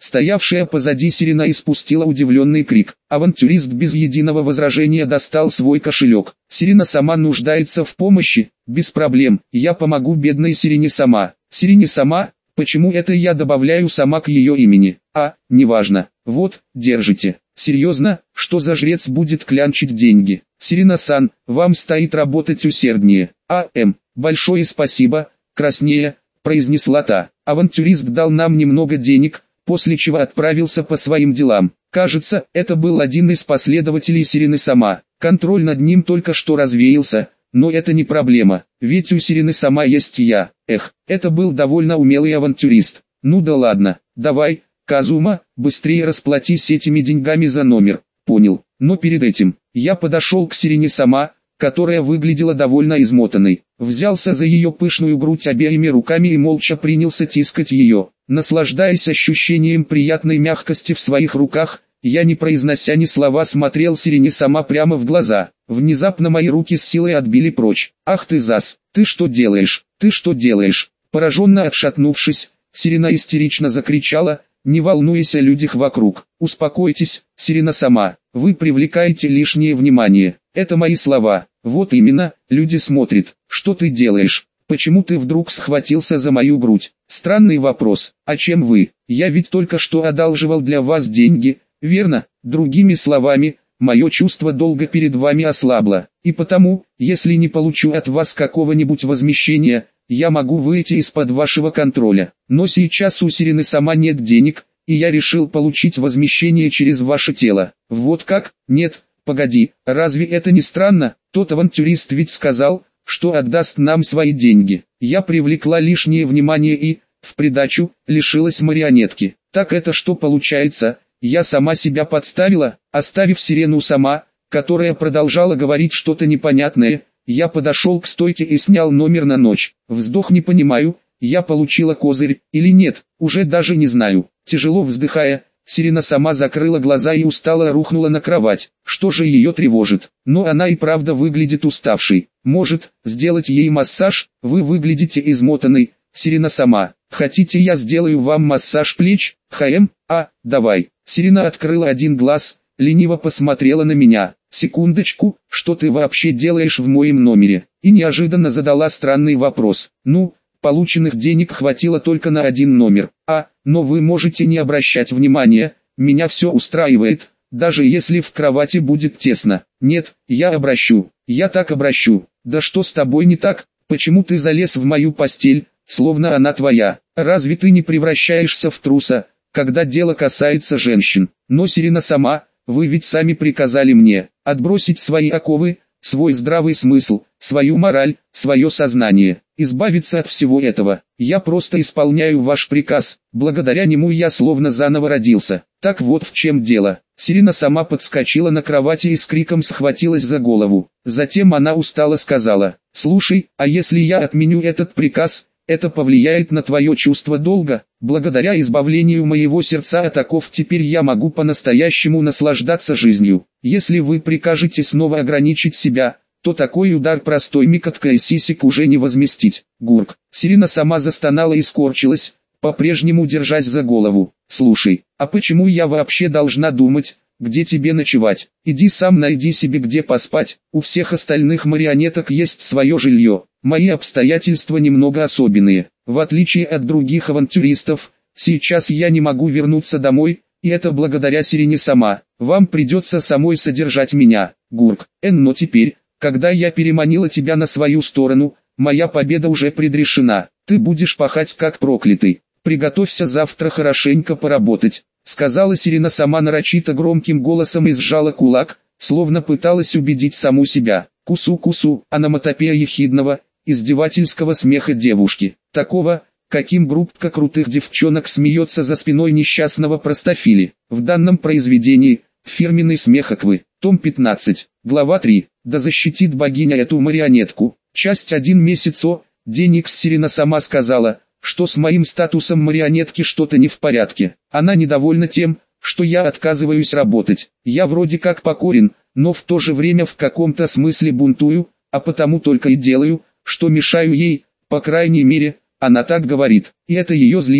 Стоявшая позади Сирена испустила удивленный крик. Авантюрист без единого возражения достал свой кошелек. Сирена сама нуждается в помощи? Без проблем, я помогу бедной Сирене сама. Сирене сама? Почему это я добавляю сама к ее имени? Неважно. Вот, держите. Серьезно, что за жрец будет клянчить деньги? Сирена-сан, вам стоит работать усерднее. Большое спасибо, краснея, произнесла та. Авантюрист дал нам немного денег, после чего отправился по своим делам. Кажется, это был один из последователей Сирены сама. Контроль над ним только что развеялся, но это не проблема, ведь у Сирены сама есть я. Это был довольно умелый авантюрист. Ну да ладно, давай, Казума, быстрее расплатись этими деньгами за номер. Понял, но перед этим, я подошел к Сирене сама, которая выглядела довольно измотанной. Взялся за ее пышную грудь обеими руками и молча принялся тискать ее. Наслаждаясь ощущением приятной мягкости в своих руках, я, не произнося ни слова, смотрел Сирене сама прямо в глаза. Внезапно мои руки с силой отбили прочь. «Ах ты зас, ты что делаешь? Ты что делаешь?» Пораженно отшатнувшись, Сирена истерично закричала: «Не волнуйся о людях вокруг. Успокойтесь, Сирена сама, вы привлекаете лишнее внимание. Это мои слова». «Вот именно, люди смотрят. Что ты делаешь? Почему ты вдруг схватился за мою грудь?» «Странный вопрос. А чем вы? Я ведь только что одалживал для вас деньги, верно? Другими словами, мое чувство долга перед вами ослабло. И потому, если не получу от вас какого-нибудь возмещения, я могу выйти из-под вашего контроля. Но сейчас у Сирены сама нет денег, и я решил получить возмещение через ваше тело». «Вот как? Нет, погоди, разве это не странно? Тот авантюрист ведь сказал, что отдаст нам свои деньги. Я привлекла лишнее внимание и, в придачу, лишилась марионетки. Так это что получается? Я сама себя подставила?» Оставив Сирену сама, которая продолжала говорить что-то непонятное, я подошел к стойке и снял номер на ночь. Вздох: «Не понимаю, я получила козырь или нет, уже даже не знаю». Тяжело вздыхая, Сирена сама закрыла глаза и устало рухнула на кровать. Что же ее тревожит? Но она и правда выглядит уставшей. «Может, сделать ей массаж? Вы выглядите измотанной, Сирена сама. Хотите, я сделаю вам массаж плеч? Давай». Сирена открыла один глаз, лениво посмотрела на меня. «Секундочку, что ты вообще делаешь в моем номере?» И неожиданно задала странный вопрос. «Ну, полученных денег хватило только на один номер. Но вы можете не обращать внимания, меня все устраивает, даже если в кровати будет тесно». «Нет, я обращу, я так обращу». «Да что с тобой не так? Почему ты залез в мою постель, словно она твоя? Разве ты не превращаешься в труса, когда дело касается женщин?» «Но Сирена сама, вы ведь сами приказали мне отбросить свои оковы, свой здравый смысл, свою мораль, свое сознание, избавиться от всего этого. Я просто исполняю ваш приказ, благодаря нему я словно заново родился». «Так вот в чем дело». Сирена сама подскочила на кровати и с криком схватилась за голову. Затем она устало сказала: «Слушай, а если я отменю этот приказ, это повлияет на твое чувство долга? Благодаря избавлению моего сердца от оков теперь я могу по-настоящему наслаждаться жизнью. Если вы прикажете снова ограничить себя, то такой удар простой микоткой сисек уже не возместить». «Гурк». Сирена сама застонала и скорчилась, по-прежнему держась за голову. «Слушай, а почему я вообще должна думать, где тебе ночевать? Иди сам найди себе где поспать, у всех остальных марионеток есть свое жилье. Мои обстоятельства немного особенные. В отличие от других авантюристов, сейчас я не могу вернуться домой, и это благодаря Сирене сама. Вам придется самой содержать меня». «Гурк». Но теперь, когда я переманила тебя на свою сторону, моя победа уже предрешена. Ты будешь пахать как проклятый. Приготовься завтра хорошенько поработать», сказала Сирена сама нарочито громким голосом и сжала кулак, словно пыталась убедить саму себя. Кусу-кусу, аноматопея ехидного, издевательского смеха девушки, такого, каким группка крутых девчонок смеется за спиной несчастного простофили. В данном произведении фирменный смех Аквы, том 15, глава 3. «Да защитит богиня эту марионетку». Часть 1. Месяц денег. Сирена сама сказала, что с моим статусом марионетки что-то не в порядке. Она недовольна тем, что я отказываюсь работать. Я вроде как покорен, но в то же время в каком-то смысле бунтую, а потому только и делаю, что мешаю ей, по крайней мере, она так говорит. И это ее злит.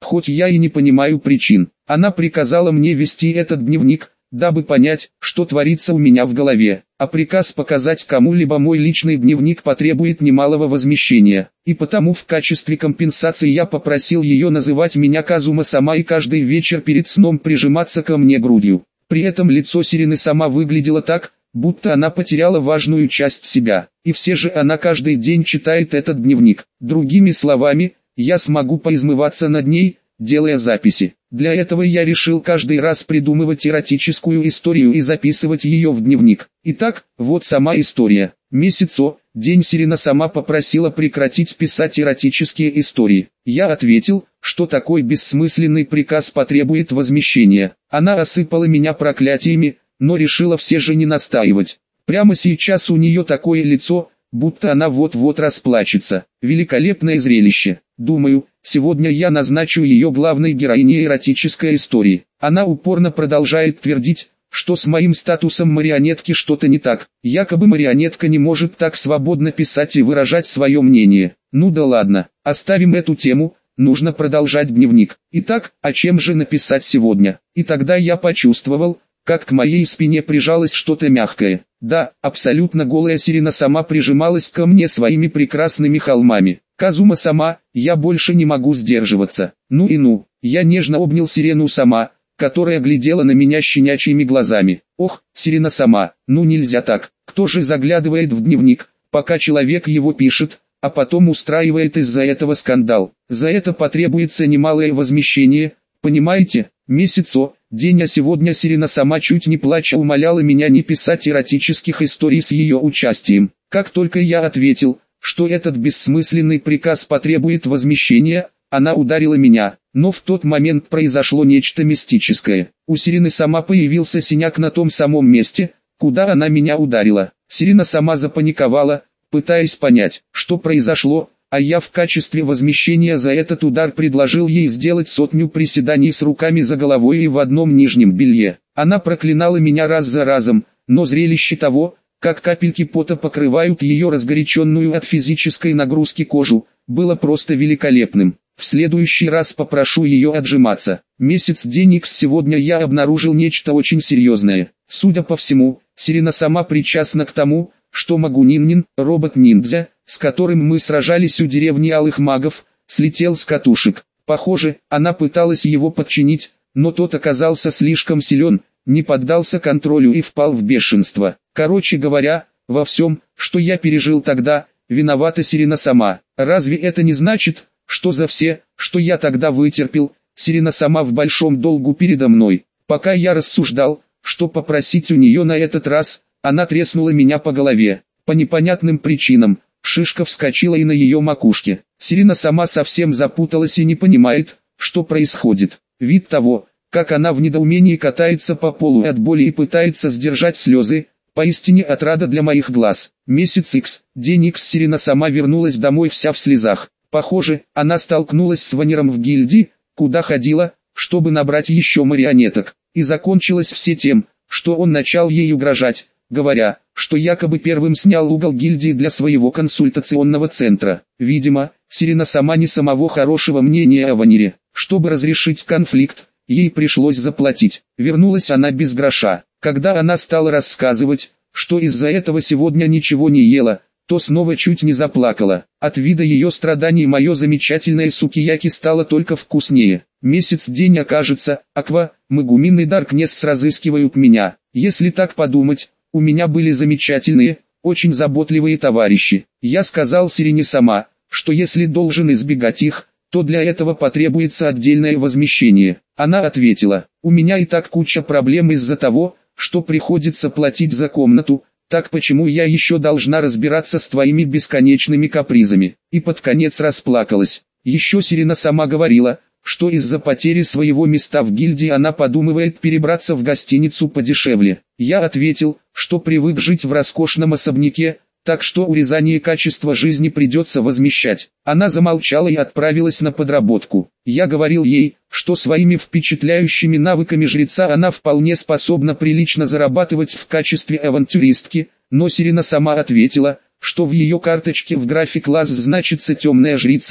хоть я и не понимаю причин. Она приказала мне вести этот дневник, дабы понять, что творится у меня в голове, а приказ показать кому-либо мой личный дневник потребует немалого возмещения, и потому в качестве компенсации я попросил ее называть меня Казума-сама и каждый вечер перед сном прижиматься ко мне грудью. При этом лицо Сирины-сама выглядело так, будто она потеряла важную часть себя, и все же она каждый день читает этот дневник. Другими словами, я смогу поизмываться над ней, делая записи. Для этого я решил каждый раз придумывать эротическую историю и записывать ее в дневник. Итак, вот сама история. Месяцо, день Сирина-сама попросила прекратить писать эротические истории. Я ответил, что такой бессмысленный приказ потребует возмещения. Она осыпала меня проклятиями, но решила все же не настаивать. Прямо сейчас у нее такое лицо, будто она вот-вот расплачется. Великолепное зрелище. Думаю, сегодня я назначу ее главной героиней эротической истории. Она упорно продолжает твердить, что с моим статусом марионетки что-то не так. Якобы марионетка не может так свободно писать и выражать свое мнение. Ну да ладно, оставим эту тему, нужно продолжать дневник. Итак, о чем же написать сегодня? И тогда я почувствовал, как к моей спине прижалось что-то мягкое. Да, абсолютно голая Сирина-сама прижималась ко мне своими прекрасными холмами. Казума-сама, я больше не могу сдерживаться. Ну и ну, я нежно обнял Сирену-сама, которая глядела на меня щенячьими глазами. Ох, Сирена-сама, ну нельзя так. Кто же заглядывает в дневник, пока человек его пишет, а потом устраивает из-за этого скандал? За это потребуется немалое возмещение, понимаете? Месяцо, день, а сегодня Сирена-сама чуть не плача умоляла меня не писать эротических историй с ее участием. Как только я ответил, что этот бессмысленный приказ потребует возмещения, она ударила меня. Но в тот момент произошло нечто мистическое. У Сирены-сама появился синяк на том самом месте, куда она меня ударила. Сирена-сама запаниковала, пытаясь понять, что произошло, а я в качестве возмещения за этот удар предложил ей сделать 100 приседаний с руками за головой и в одном нижнем белье. Она проклинала меня раз за разом, но зрелище того, как капельки пота покрывают ее разгоряченную от физической нагрузки кожу, было просто великолепным. В следующий раз попрошу ее отжиматься. Месяц денег сегодня я обнаружил нечто очень серьезное. Судя по всему, Сирена-сама причастна к тому, что Магунин-нин, робот-ниндзя, с которым мы сражались у деревни Алых Магов, слетел с катушек. Похоже, она пыталась его подчинить, но тот оказался слишком силен, не поддался контролю и впал в бешенство. Короче говоря, во всем, что я пережил тогда, виновата Сирена-сама. Разве это не значит, что за все, что я тогда вытерпел, Сирена-сама в большом долгу передо мной? Пока я рассуждал, что попросить у нее на этот раз, она треснула меня по голове. По непонятным причинам, шишка вскочила и на ее макушке. Сирена-сама совсем запуталась и не понимает, что происходит. Вид того, как она в недоумении катается по полу от боли и пытается сдержать слезы, поистине отрада для моих глаз. Месяц Х, день Х, Сирена-сама вернулась домой вся в слезах. Похоже, она столкнулась с Ванером в гильдии, куда ходила, чтобы набрать еще марионеток. И закончилось все тем, что он начал ей угрожать, говоря, что якобы первым снял угол гильдии для своего консультационного центра. Видимо, Сирена-сама не самого хорошего мнения о Ванере. Чтобы разрешить конфликт, ей пришлось заплатить. Вернулась она без гроша. Когда она стала рассказывать, что из-за этого сегодня ничего не ела, то снова чуть не заплакала. От вида ее страданий мое замечательное сукияки стало только вкуснее. Месяц день окажется, Аква, Магумин и Даркнесс разыскивают меня. Если так подумать, у меня были замечательные, очень заботливые товарищи. Я сказал Сирене-сама, что если должен избегать их, то для этого потребуется отдельное возмещение. Она ответила, у меня и так куча проблем из-за того, что приходится платить за комнату, так почему я еще должна разбираться с твоими бесконечными капризами? И под конец расплакалась. Еще Сирена-сама говорила, что из-за потери своего места в гильдии она подумывает перебраться в гостиницу подешевле. Я ответил, что привык жить в роскошном особняке, так что урезание качества жизни придется возмещать. Она замолчала и отправилась на подработку. Я говорил ей, что своими впечатляющими навыками жреца она вполне способна прилично зарабатывать в качестве авантюристки, но Сирена-сама ответила, что в ее карточке в графе класс значится темная жрица,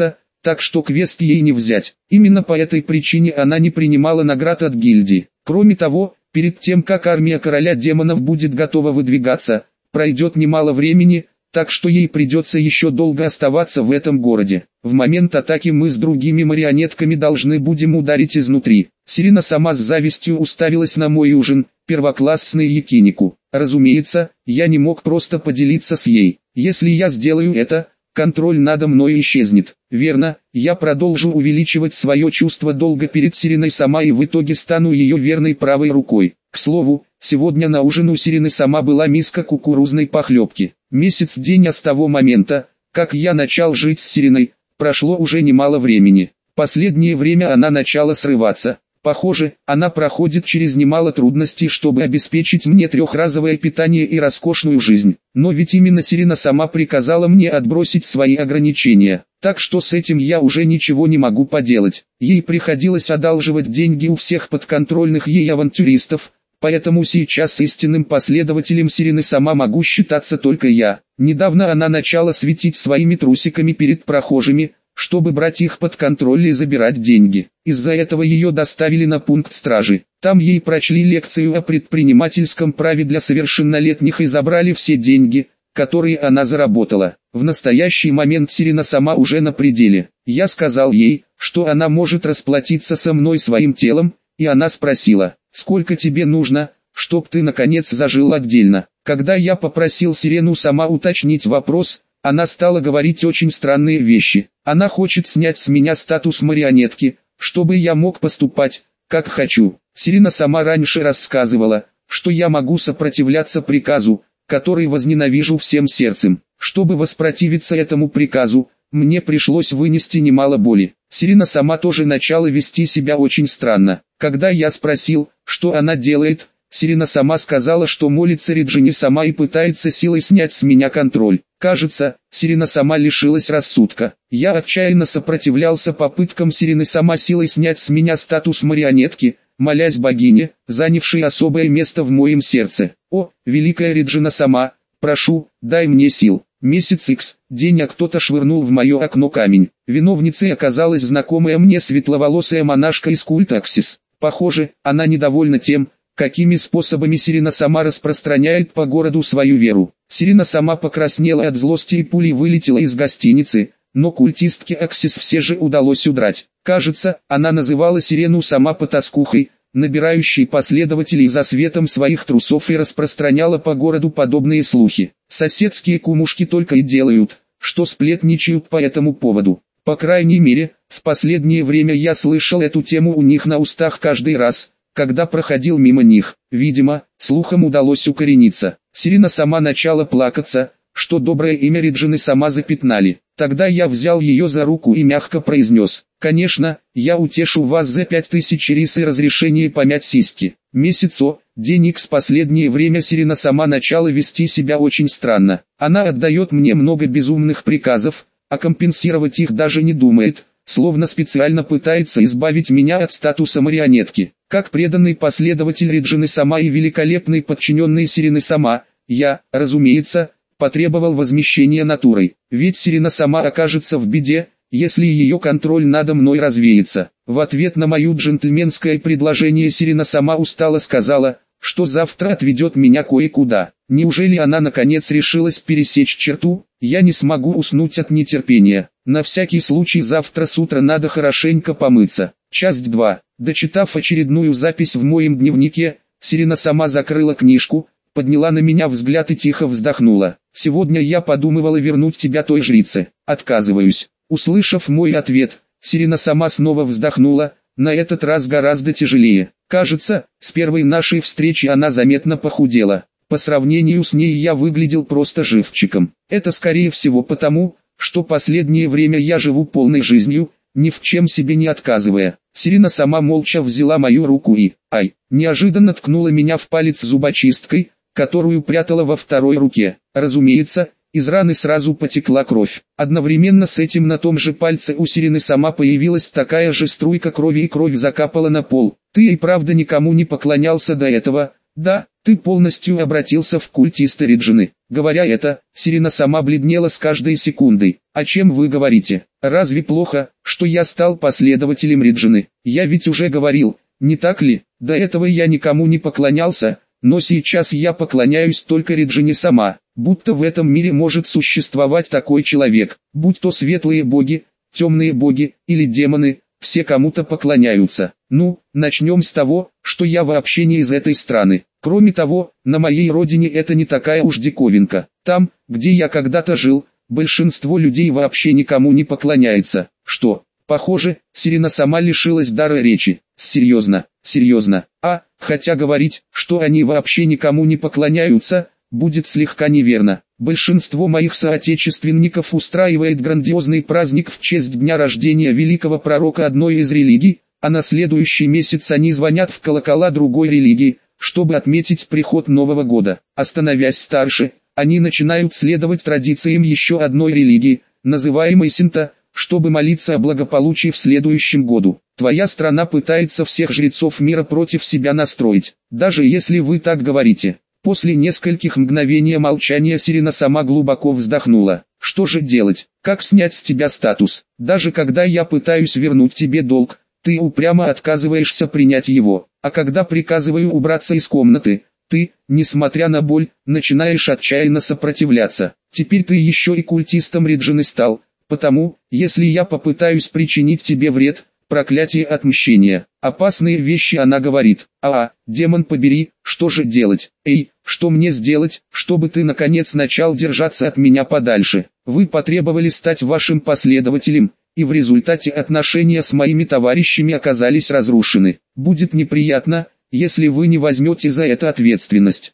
так что квест ей не взять. Именно по этой причине она не принимала наград от гильдии. Кроме того, перед тем как армия короля демонов будет готова выдвигаться, пройдет немало времени, так что ей придется еще долго оставаться в этом городе. В момент атаки мы с другими марионетками должны будем ударить изнутри. Сирена сама с завистью уставилась на мой ужин, первоклассный якинику. Разумеется, я не мог просто поделиться с ей. Если я сделаю это, контроль надо мной исчезнет. Верно, я продолжу увеличивать свое чувство долга перед Сиреной сама и в итоге стану ее верной правой рукой. К слову, сегодня на ужин у Сирены сама была миска кукурузной похлебки. Месяц-день с того момента, как я начал жить с Сиреной, прошло уже немало времени. Последнее время она начала срываться. Похоже, она проходит через немало трудностей, чтобы обеспечить мне трехразовое питание и роскошную жизнь. Но ведь именно Сирена сама приказала мне отбросить свои ограничения. Так что с этим я уже ничего не могу поделать. Ей приходилось одалживать деньги у всех подконтрольных ей авантюристов, поэтому сейчас истинным последователем Сирены сама могу считаться только я. Недавно она начала светить своими трусиками перед прохожими, чтобы брать их под контроль и забирать деньги. Из-за этого ее доставили на пункт стражи. Там ей прочли лекцию о предпринимательском праве для совершеннолетних и забрали все деньги, которые она заработала. В настоящий момент Сирена сама уже на пределе. Я сказал ей, что она может расплатиться со мной своим телом, и она спросила, сколько тебе нужно, чтоб ты наконец зажил отдельно. Когда я попросил Сирену сама уточнить вопрос, она стала говорить очень странные вещи. Она хочет снять с меня статус марионетки, чтобы я мог поступать, как хочу. Сирена сама раньше рассказывала, что я могу сопротивляться приказу, который возненавижу всем сердцем. Чтобы воспротивиться этому приказу, мне пришлось вынести немало боли. Сирена сама тоже начала вести себя очень странно. Когда я спросил, что она делает, Сирена сама сказала, что молится Реджине сама и пытается силой снять с меня контроль. Кажется, Сирена сама лишилась рассудка. Я отчаянно сопротивлялся попыткам Сирены сама силой снять с меня статус марионетки, молясь богине, занявшей особое место в моем сердце. О, великая Реджина сама, прошу, дай мне сил. Месяц Х, день, а кто-то швырнул в мое окно камень. Виновницей оказалась знакомая мне светловолосая монашка из культа Аксис. Похоже, она недовольна тем, какими способами Сирена сама распространяет по городу свою веру. Сирена сама покраснела от злости и пулей вылетела из гостиницы, но культистке Аксис все же удалось удрать. Кажется, она называла Сирену сама потаскухой, набирающей последователей за светом своих трусов, и распространяла по городу подобные слухи. Соседские кумушки только и делают, что сплетничают по этому поводу. По крайней мере, в последнее время я слышал эту тему у них на устах каждый раз, когда проходил мимо них. Видимо, слухам удалось укорениться. Сирена сама начала плакаться, что доброе имя Реджины сама запятнали. Тогда я взял ее за руку и мягко произнес: «Конечно, я утешу вас за 5000 рис и разрешение помять сиськи». Месяц О, день Х. Последнее время Сирена сама начала вести себя очень странно. Она отдает мне много безумных приказов, а компенсировать их даже не думает, словно специально пытается избавить меня от статуса марионетки. Как преданный последователь Реджины сама и великолепный подчиненный Сирены сама, я, разумеется, потребовал возмещения натурой. Ведь Сирена сама окажется в беде, если ее контроль надо мной развеется. В ответ на мое джентльменское предложение Сирена сама устало сказала, что завтра отведет меня кое-куда. Неужели она наконец решилась пересечь черту? Я не смогу уснуть от нетерпения. На всякий случай завтра с утра надо хорошенько помыться. Часть 2. Дочитав очередную запись в моем дневнике, Сирена сама закрыла книжку, подняла на меня взгляд и тихо вздохнула. «Сегодня я подумывала вернуть тебя той жрице. Отказываюсь». Услышав мой ответ, Сирена сама снова вздохнула, на этот раз гораздо тяжелее. Кажется, с первой нашей встречи она заметно похудела. По сравнению с ней я выглядел просто живчиком. Это скорее всего потому, что последнее время я живу полной жизнью, ни в чем себе не отказывая. Сирена сама молча взяла мою руку и, неожиданно ткнула меня в палец зубочисткой, которую прятала во второй руке. Разумеется, из раны сразу потекла кровь. Одновременно с этим на том же пальце у Сирены сама появилась такая же струйка крови, и кровь закапала на пол. «Ты и правда никому не поклонялся до этого?» «Да, ты полностью обратился в культиста Реджины». Говоря это, Сирена сама бледнела с каждой секундой. «О чем вы говорите? Разве плохо, что я стал последователем Реджины. Я ведь уже говорил, не так ли? До этого я никому не поклонялся, но сейчас я поклоняюсь только Реджине сама, будто в этом мире может существовать такой человек, будь то светлые боги, темные боги или демоны, все кому-то поклоняются. Ну, начнем с того, что я вообще не из этой страны. Кроме того, на моей родине это не такая уж диковинка. Там, где я когда-то жил, большинство людей вообще никому не поклоняется. Что? Похоже, Сирена сама лишилась дара речи. Серьезно, серьезно. Хотя говорить, что они вообще никому не поклоняются, будет слегка неверно. Большинство моих соотечественников устраивает грандиозный праздник в честь дня рождения великого пророка одной из религий, а на следующий месяц они звонят в колокола другой религии, чтобы отметить приход Нового года. Становясь старше, они начинают следовать традициям еще одной религии, называемой синто, чтобы молиться о благополучии в следующем году. Твоя страна пытается всех жрецов мира против себя настроить, даже если вы так говорите. После нескольких мгновений молчания Сирена сама глубоко вздохнула. Что же делать? Как снять с тебя статус? Даже когда я пытаюсь вернуть тебе долг, ты упрямо отказываешься принять его. А когда приказываю убраться из комнаты, ты, несмотря на боль, начинаешь отчаянно сопротивляться. Теперь ты еще и культистом Реджины стал, потому, если я попытаюсь причинить тебе вред, проклятие отмщения. Опасные вещи она говорит. Демон побери, что же делать? Эй, что мне сделать, чтобы ты наконец начал держаться от меня подальше? Вы потребовали стать вашим последователем, и в результате отношения с моими товарищами оказались разрушены. Будет неприятно, если вы не возьмете за это ответственность.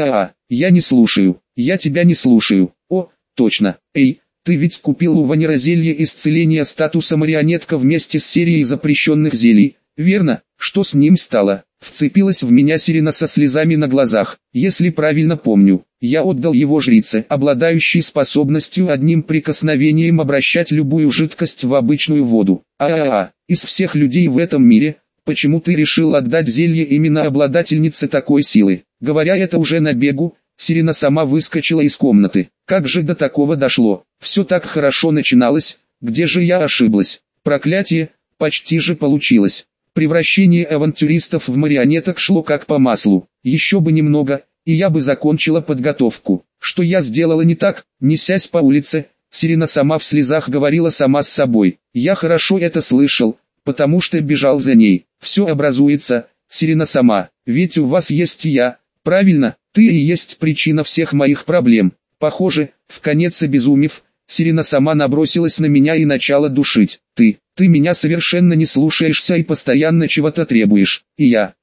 Я не слушаю, я тебя не слушаю. Точно. Эй, ты ведь купил у Ванера зелье исцеления статуса марионетка вместе с серией запрещенных зелий, верно? Что с ним стало? Вцепилась в меня Сирена со слезами на глазах. Если правильно помню, я отдал его жрице, обладающей способностью одним прикосновением обращать любую жидкость в обычную воду. Из всех людей в этом мире, почему ты решил отдать зелье именно обладательнице такой силы? Говоря это уже на бегу, Сирена сама выскочила из комнаты. Как же до такого дошло? Все так хорошо начиналось, где же я ошиблась? Проклятие, почти же получилось. Превращение авантюристов в марионеток шло как по маслу. Еще бы немного, и я бы закончила подготовку. Что я сделала не так? Несясь по улице, Сирена сама в слезах говорила сама с собой. Я хорошо это слышал, потому что бежал за ней. Все образуется, Сирена сама, ведь у вас есть я, правильно? Ты и есть причина всех моих проблем. Похоже, вконец обезумев, Сирена сама набросилась на меня и начала душить. Ты меня совершенно не слушаешься и постоянно чего-то требуешь. И я,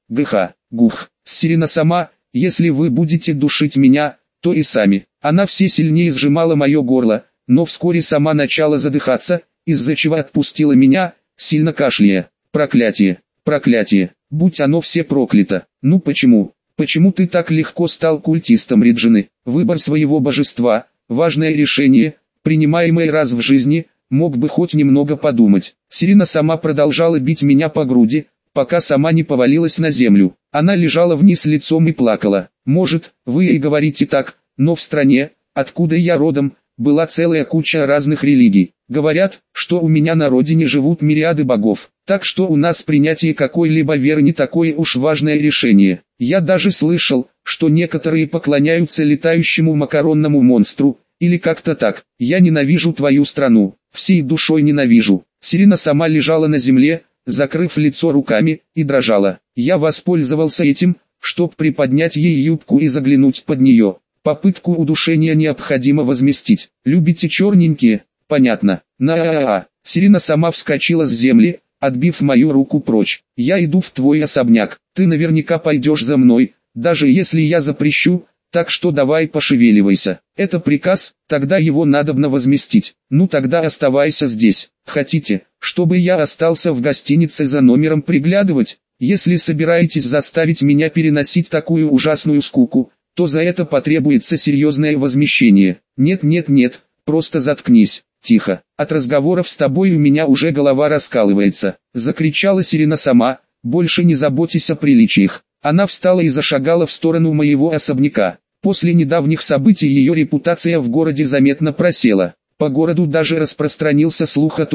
Сирена сама, если вы будете душить меня, то и сами. Она все сильнее сжимала мое горло, но вскоре сама начала задыхаться, из-за чего отпустила меня, сильно кашляя. Проклятие, проклятие, будь оно все проклято. Ну почему? Почему ты так легко стал культистом Реджины? Выбор своего божества, важное решение, принимаемое раз в жизни, мог бы хоть немного подумать. Сирена сама продолжала бить меня по груди, пока сама не повалилась на землю. Она лежала вниз лицом и плакала. Может, вы и говорите так, но в стране, откуда я родом, была целая куча разных религий. Говорят, что у меня на родине живут мириады богов, так что у нас принятие какой-либо веры не такое уж важное решение. Я даже слышал, что некоторые поклоняются летающему макаронному монстру, или как-то так. Я ненавижу твою страну, всей душой ненавижу. Сирена сама лежала на земле, закрыв лицо руками, и дрожала. Я воспользовался этим, чтобы приподнять ей юбку и заглянуть под нее. Попытку удушения необходимо возместить. Любите черненькие? Понятно. Сирена сама вскочила с земли, отбив мою руку прочь. Я иду в твой особняк. Ты наверняка пойдешь за мной, даже если я запрещу, так что давай пошевеливайся. Это приказ, тогда его надобно возместить. Ну тогда оставайся здесь. Хотите, чтобы я остался в гостинице за номером приглядывать? Если собираетесь заставить меня переносить такую ужасную скуку, то за это потребуется серьезное возмещение. Нет, просто заткнись. Тихо, от разговоров с тобой у меня уже голова раскалывается. Закричала Сирена сама, больше не заботьтесь о приличиях. Она встала и зашагала в сторону моего особняка. После недавних событий ее репутация в городе заметно просела. По городу даже распространился слух о том,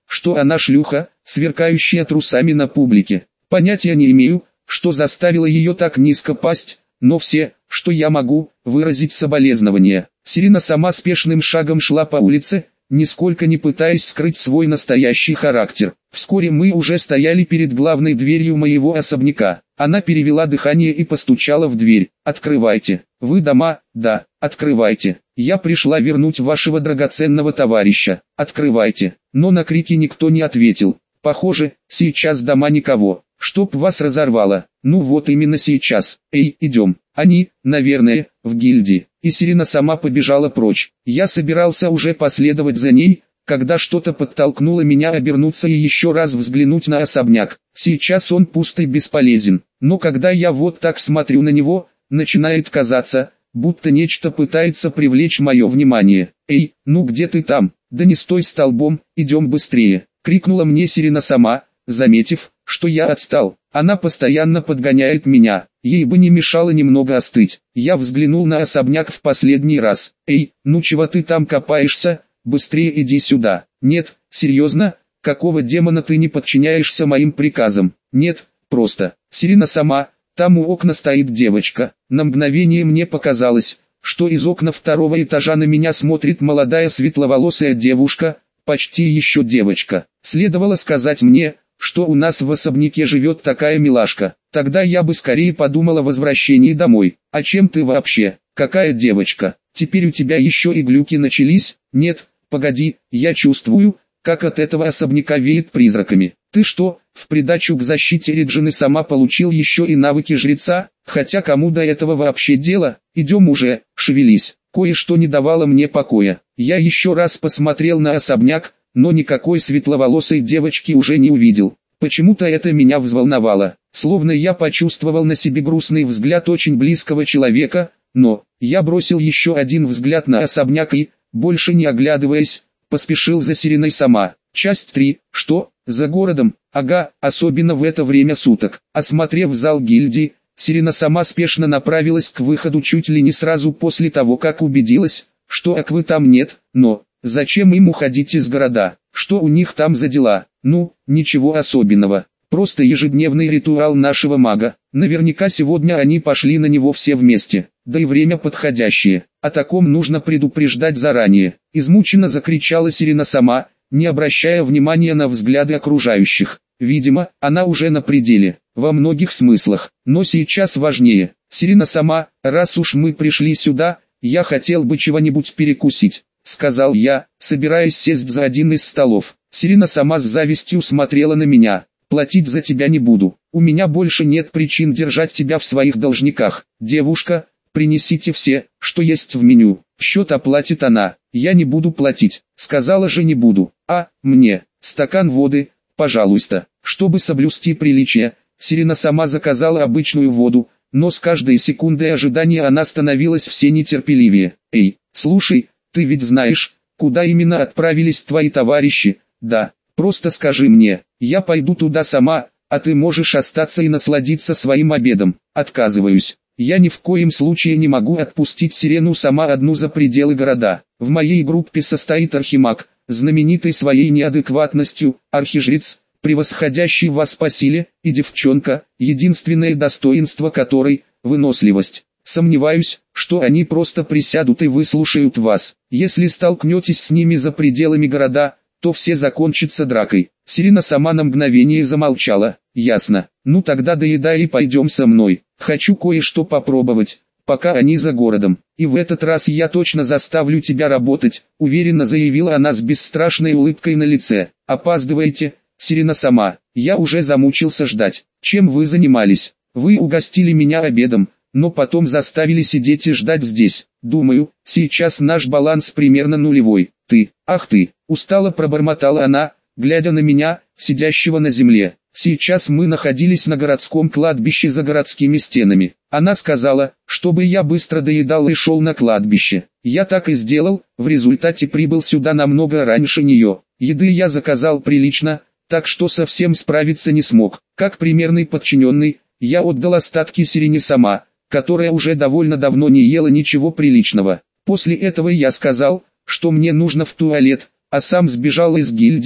что она шлюха, сверкающая трусами на публике. Понятия не имею, что заставило ее так низко пасть, но все, что я могу, выразить соболезнования. Сирена сама спешным шагом шла по улице, нисколько не пытаясь скрыть свой настоящий характер. Вскоре мы уже стояли перед главной дверью моего особняка. Она перевела дыхание и постучала в дверь. «Открывайте. Вы дома?» «Да, открывайте. Я пришла вернуть вашего драгоценного товарища. Открывайте». Но на крики никто не ответил. Похоже, сейчас дома никого. Чтоб вас разорвало. Ну вот именно сейчас. Эй, идем. Они, наверное, в гильдии. И Сирена сама побежала прочь. Я собирался уже последовать за ней, когда что-то подтолкнуло меня обернуться и еще раз взглянуть на особняк. Сейчас он пуст и бесполезен. Но когда я вот так смотрю на него, начинает казаться, будто нечто пытается привлечь мое внимание. «Эй, ну где ты там? Да не стой столбом, идем быстрее!» — крикнула мне Сирена сама, заметив, что я отстал. Она постоянно подгоняет меня, ей бы не мешало немного остыть. Я взглянул на особняк в последний раз. «Эй, ну чего ты там копаешься? Быстрее иди сюда!» «Нет, серьезно? Какого демона ты не подчиняешься моим приказам?» «Нет, просто, Сирена сама, там у окна стоит девочка». На мгновение мне показалось, что из окна второго этажа на меня смотрит молодая светловолосая девушка, почти еще девочка. Следовало сказать мне, что у нас в особняке живет такая милашка. Тогда я бы скорее подумал о возвращении домой. «А чем ты вообще? Какая девочка? Теперь у тебя еще и глюки начались?» «Нет, погоди, я чувствую, как от этого особняка веет призраками». «Ты что, в придачу к защите Реджины сама получил еще и навыки жреца? Хотя кому до этого вообще дело? Идем уже, шевелись». Кое-что не давало мне покоя. Я еще раз посмотрел на особняк, но никакой светловолосой девочки уже не увидел. Почему-то это меня взволновало, словно я почувствовал на себе грустный взгляд очень близкого человека, но я бросил еще один взгляд на особняк и, больше не оглядываясь, поспешил за Сиреной сама. Часть 3. Что? За городом? Ага, особенно в это время суток. Осмотрев зал гильдии, Сирена сама спешно направилась к выходу чуть ли не сразу после того, как убедилась, что Аквы там нет. Но зачем им уходить из города? Что у них там за дела? Ну, ничего особенного. Просто ежедневный ритуал нашего мага. Наверняка сегодня они пошли на него все вместе. Да и время подходящее. О таком нужно предупреждать заранее. Измученно закричала Сирена сама, не обращая внимания на взгляды окружающих. Видимо, она уже на пределе, во многих смыслах. Но сейчас важнее. Сирена сама, раз уж мы пришли сюда, я хотел бы чего-нибудь перекусить, сказал я, собираясь сесть за один из столов. Сирена сама с завистью смотрела на меня. Платить за тебя не буду. У меня больше нет причин держать тебя в своих должниках. Девушка, принесите все, что есть в меню. Счет оплатит она. Я не буду платить. Сказала же не буду. А, мне, стакан воды, пожалуйста. Чтобы соблюсти приличие, Сирена сама заказала обычную воду, но с каждой секундой ожидания она становилась все нетерпеливее. Эй, слушай, ты ведь знаешь, куда именно отправились твои товарищи? Да, просто скажи мне, я пойду туда сама, а ты можешь остаться и насладиться своим обедом. Отказываюсь. Я ни в коем случае не могу отпустить Сирену сама одну за пределы города. В моей группе состоит архимаг, знаменитый своей неадекватностью, архижрец, превосходящий вас по силе, и девчонка, единственное достоинство которой – выносливость. Сомневаюсь, что они просто присядут и выслушают вас. Если столкнетесь с ними за пределами города, то все закончится дракой. Сирена сама на мгновение замолчала. Ясно. Ну тогда доедай и пойдем со мной. Хочу кое-что попробовать, пока они за городом. И в этот раз я точно заставлю тебя работать, уверенно заявила она с бесстрашной улыбкой на лице. Опаздываете, Сирена сама. Я уже замучился ждать. Чем вы занимались? Вы угостили меня обедом, но потом заставили сидеть и ждать здесь. Думаю, сейчас наш баланс примерно нулевой. Ах ты, устало пробормотала она, глядя на меня, сидящего на земле. Сейчас мы находились на городском кладбище за городскими стенами. Она сказала, чтобы я быстро доедал и шел на кладбище. Я так и сделал, в результате прибыл сюда намного раньше нее. Еды я заказал прилично, так что совсем справиться не смог. Как примерный подчиненный, я отдал остатки Сирене сама, которая уже довольно давно не ела ничего приличного. После этого я сказал, что мне нужно в туалет, а сам сбежал из гильдии,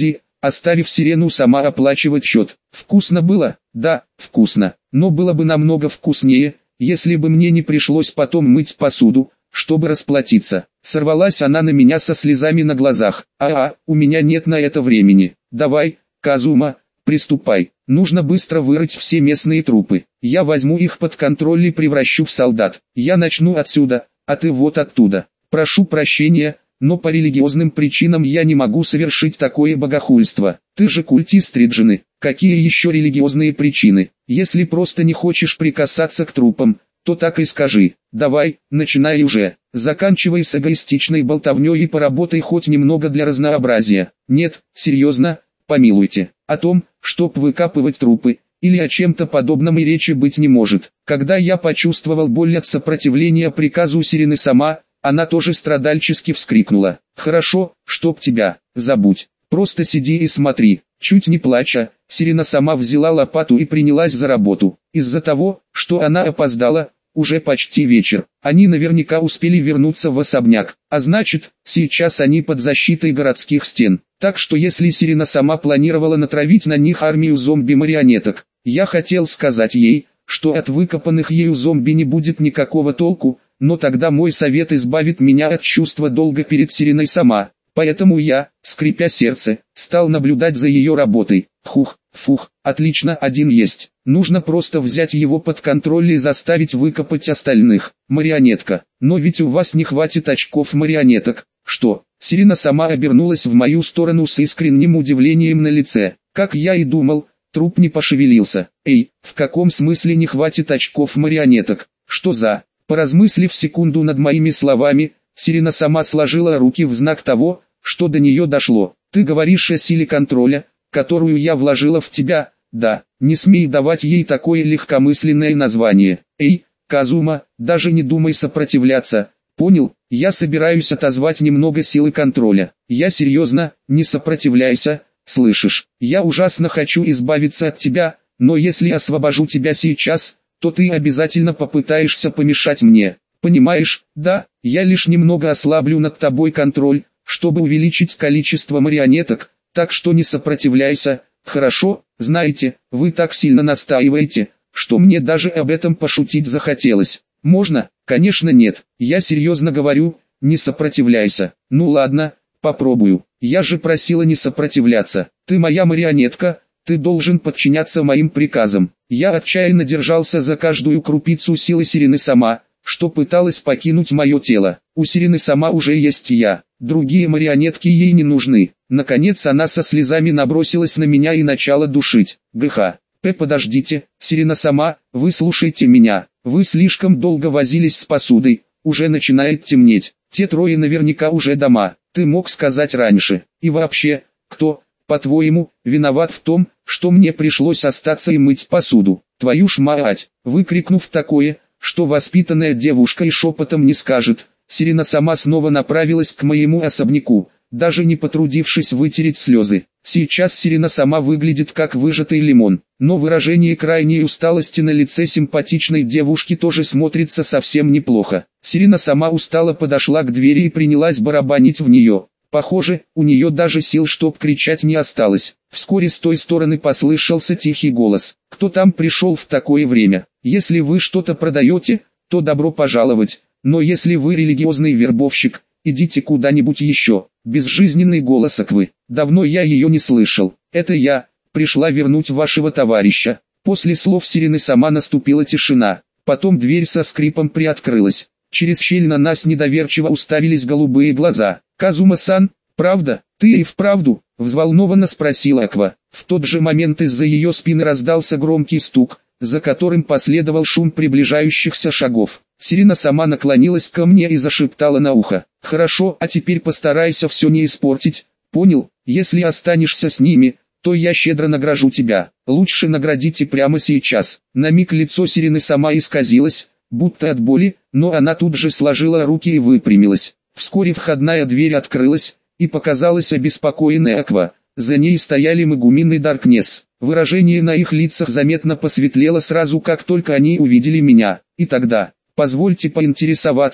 оставив Сирену сама оплачивать счет. Вкусно было? Да, вкусно. Но было бы намного вкуснее, если бы мне не пришлось потом мыть посуду, чтобы расплатиться. Сорвалась она на меня со слезами на глазах. У меня нет на это времени. Давай, Казума, приступай. Нужно быстро вырыть все местные трупы. Я возьму их под контроль и превращу в солдат. Я начну отсюда, а ты вот оттуда. Прошу прощения, но по религиозным причинам я не могу совершить такое богохульство. Ты же культист Риджины. Какие еще религиозные причины? Если просто не хочешь прикасаться к трупам, то так и скажи. Давай, начинай уже. Заканчивай с эгоистичной болтовней и поработай хоть немного для разнообразия. Нет, серьезно, помилуйте. О том, чтоб выкапывать трупы, или о чем-то подобном и речи быть не может. Когда я почувствовал боль от сопротивления приказу Сирены сама, она тоже страдальчески вскрикнула. «Хорошо, чтоб тебя, забудь. Просто сиди и смотри». Чуть не плача, Сирена сама взяла лопату и принялась за работу. Из-за того, что она опоздала, уже почти вечер. Они наверняка успели вернуться в особняк, а значит, сейчас они под защитой городских стен. Так что если Сирена сама планировала натравить на них армию зомби-марионеток, я хотел сказать ей, что от выкопанных ею зомби не будет никакого толку, но тогда мой совет избавит меня от чувства долга перед Сиреной сама. Поэтому я, скрипя сердце, стал наблюдать за ее работой. Фух, отлично, один есть. Нужно просто взять его под контроль и заставить выкопать остальных. Марионетка. Но ведь у вас не хватит очков марионеток. Что? Сирена сама обернулась в мою сторону с искренним удивлением на лице. Как я и думал, труп не пошевелился. Эй, в каком смысле не хватит очков марионеток? Что за... Поразмыслив секунду над моими словами, Сирена сама сложила руки в знак того, что до нее дошло. Ты говоришь о силе контроля, которую я вложила в тебя, да, не смей давать ей такое легкомысленное название. Эй, Казума, даже не думай сопротивляться, понял? Я собираюсь отозвать немного силы контроля. Я серьезно, не сопротивляйся, слышишь? Я ужасно хочу избавиться от тебя, но если освобожу тебя сейчас, то ты обязательно попытаешься помешать мне. Понимаешь, да, я лишь немного ослаблю над тобой контроль, чтобы увеличить количество марионеток, так что не сопротивляйся, хорошо? Знаете, вы так сильно настаиваете, что мне даже об этом пошутить захотелось. Можно? Конечно нет, я серьезно говорю, не сопротивляйся. Ну ладно, попробую. Я же просила не сопротивляться. Ты моя марионетка, ты должен подчиняться моим приказам. Я отчаянно держался за каждую крупицу силы Сирены сама, что пыталась покинуть мое тело. У Сирены сама уже есть я, другие марионетки ей не нужны. Наконец она со слезами набросилась на меня и начала душить. Подождите, Сирена сама, выслушайте меня. Вы слишком долго возились с посудой, уже начинает темнеть. Те трое наверняка уже дома, ты мог сказать раньше. И вообще, кто, по-твоему, виноват в том, что мне пришлось остаться и мыть посуду? Твою ж мать! Выкрикнув такое, что воспитанная девушка и шепотом не скажет, Сирена сама снова направилась к моему особняку, даже не потрудившись вытереть слезы. Сейчас Сирена сама выглядит как выжатый лимон, но выражение крайней усталости на лице симпатичной девушки тоже смотрится совсем неплохо. Сирена сама устало подошла к двери и принялась барабанить в нее. Похоже, у нее даже сил чтоб кричать не осталось. Вскоре с той стороны послышался тихий голос. «Кто там пришел в такое время? Если вы что-то продаете, то добро пожаловать, но если вы религиозный вербовщик, идите куда-нибудь еще». Безжизненный голос Аквы. Давно я ее не слышал. Это я, пришла вернуть вашего товарища. После слов Сирены сама наступила тишина. Потом дверь со скрипом приоткрылась. Через щель на нас недоверчиво уставились голубые глаза. «Казума-сан, правда, ты и вправду?» — взволнованно спросила Аква. В тот же момент из-за ее спины раздался громкий стук, за которым последовал шум приближающихся шагов. Сирена сама наклонилась ко мне и зашептала на ухо. «Хорошо, а теперь постарайся все не испортить, понял? Если останешься с ними, то я щедро награжу тебя. Лучше наградите прямо сейчас». На миг лицо Сирены сама исказилось, будто от боли, но она тут же сложила руки и выпрямилась. Вскоре входная дверь открылась, и показалась обеспокоенная Аква. За ней стояли Мегумин и Даркнесс. Выражение на их лицах заметно посветлело сразу, как только они увидели меня. И тогда, позвольте поинтересоваться,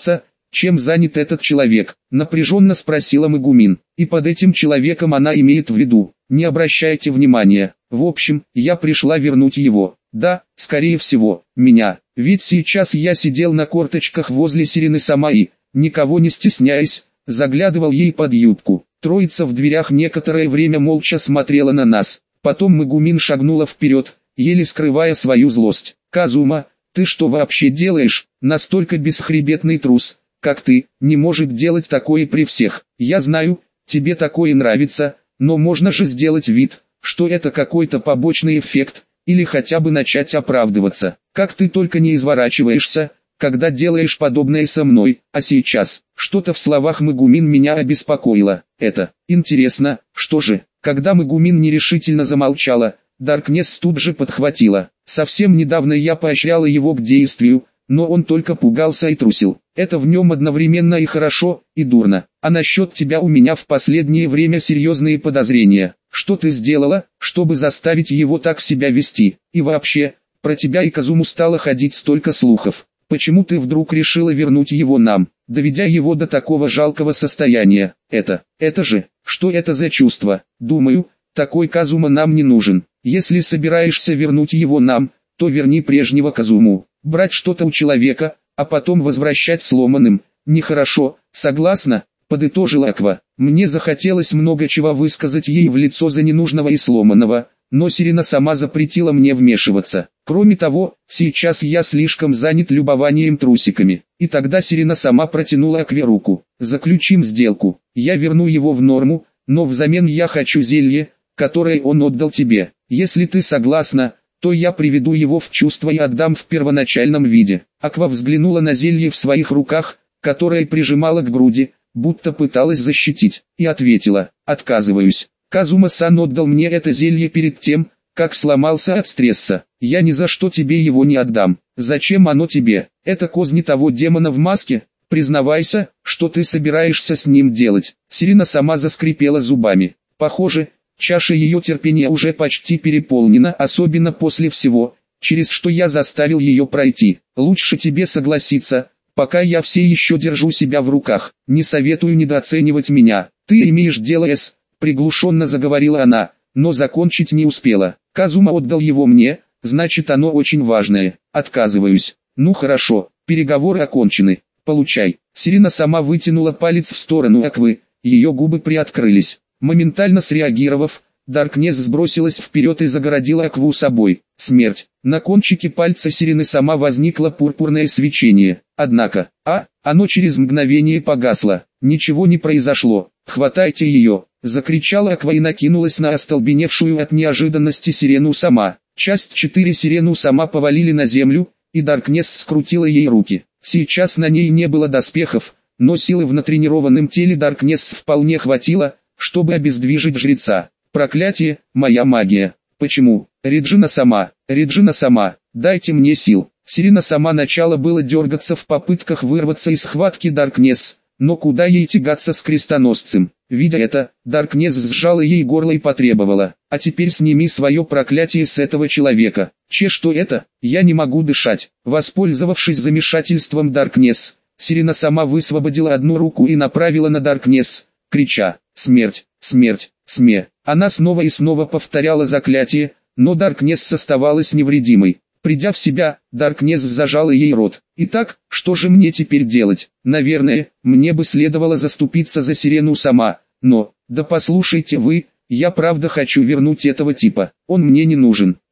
чем занят этот человек? Напряженно спросила Магумин. И под этим человеком она имеет в виду. Не обращайте внимания. В общем, я пришла вернуть его. Да, скорее всего, меня. Ведь сейчас я сидел на корточках возле Сирены сама и, никого не стесняясь, заглядывал ей под юбку. Троица в дверях некоторое время молча смотрела на нас. Потом Магумин шагнула вперед, еле скрывая свою злость. «Казума, ты что вообще делаешь? Настолько бесхребетный трус, как ты, не может делать такое при всех. Я знаю, тебе такое нравится, но можно же сделать вид, что это какой-то побочный эффект, или хотя бы начать оправдываться. Как ты только не изворачиваешься, когда делаешь подобное со мной, а сейчас, что-то в словах Магумин меня обеспокоило. Это, интересно, что же?» Когда Магумин нерешительно замолчала, Даркнесс тут же подхватила. Совсем недавно я поощряла его к действию, но он только пугался и трусил. Это в нем одновременно и хорошо, и дурно. А насчет тебя у меня в последнее время серьезные подозрения. Что ты сделала, чтобы заставить его так себя вести? И вообще, про тебя и Казуму стало ходить столько слухов. Почему ты вдруг решила вернуть его нам, доведя его до такого жалкого состояния? Это же, что это за чувство? Думаю, такой Казума нам не нужен. Если собираешься вернуть его нам, то верни прежнего Казуму. Брать что-то у человека, а потом возвращать сломанным, нехорошо, согласна? Подытожила Аква. Мне захотелось много чего высказать ей в лицо за ненужного и сломанного, но Сирена сама запретила мне вмешиваться. Кроме того, сейчас я слишком занят любованием трусиками. И тогда Сирена сама протянула Акве руку. Заключим сделку. Я верну его в норму, но взамен я хочу зелье, которое он отдал тебе. Если ты согласна, то я приведу его в чувство и отдам в первоначальном виде. Аква взглянула на зелье в своих руках, которое прижимала к груди, будто пыталась защитить, и ответила: «Отказываюсь. Казума-сан отдал мне это зелье перед тем, как сломался от стресса. Я ни за что тебе его не отдам. Зачем оно тебе? Это козни того демона в маске? Признавайся, что ты собираешься с ним делать». Сирена сама заскрипела зубами. Похоже, чаша ее терпения уже почти переполнена, особенно после всего, через что я заставил ее пройти. Лучше тебе согласиться, пока я все еще держу себя в руках. Не советую недооценивать меня. Ты имеешь дело с... Приглушенно заговорила она, но закончить не успела. Казума отдал его мне, значит оно очень важное. Отказываюсь. Ну хорошо, переговоры окончены. Получай. Сирена сама вытянула палец в сторону Аквы, ее губы приоткрылись. Моментально среагировав, Даркнесс сбросилась вперед и загородила Акву собой. Смерть. На кончике пальца Сирены сама возникло пурпурное свечение. Однако, оно через мгновение погасло. Ничего не произошло. «Хватайте ее!» — закричала Аква и накинулась на остолбеневшую от неожиданности Сирену сама. Часть 4 Сирену сама повалили на землю, и Даркнесс скрутила ей руки. Сейчас на ней не было доспехов, но силы в натренированном теле Даркнесс вполне хватило, чтобы обездвижить жреца. «Проклятие, моя магия! Почему? Реджина сама, дайте мне сил!» Сирена сама начала было дергаться в попытках вырваться из схватки Даркнесс, но куда ей тягаться с крестоносцем? Видя это, Даркнесс сжала ей горло и потребовала: «А теперь сними свое проклятие с этого человека». Что это? Я не могу дышать. Воспользовавшись замешательством Даркнесс, Сирена сама высвободила одну руку и направила на Даркнесс, крича: «Смерть, смерть, сме». Она снова и снова повторяла заклятие, но Даркнесс оставалась невредимой. Придя в себя, Даркнесс зажала ей рот. «Итак, что же мне теперь делать? Наверное, мне бы следовало заступиться за Сирену сама, но... Да послушайте вы, я правда хочу вернуть этого типа, он мне не нужен».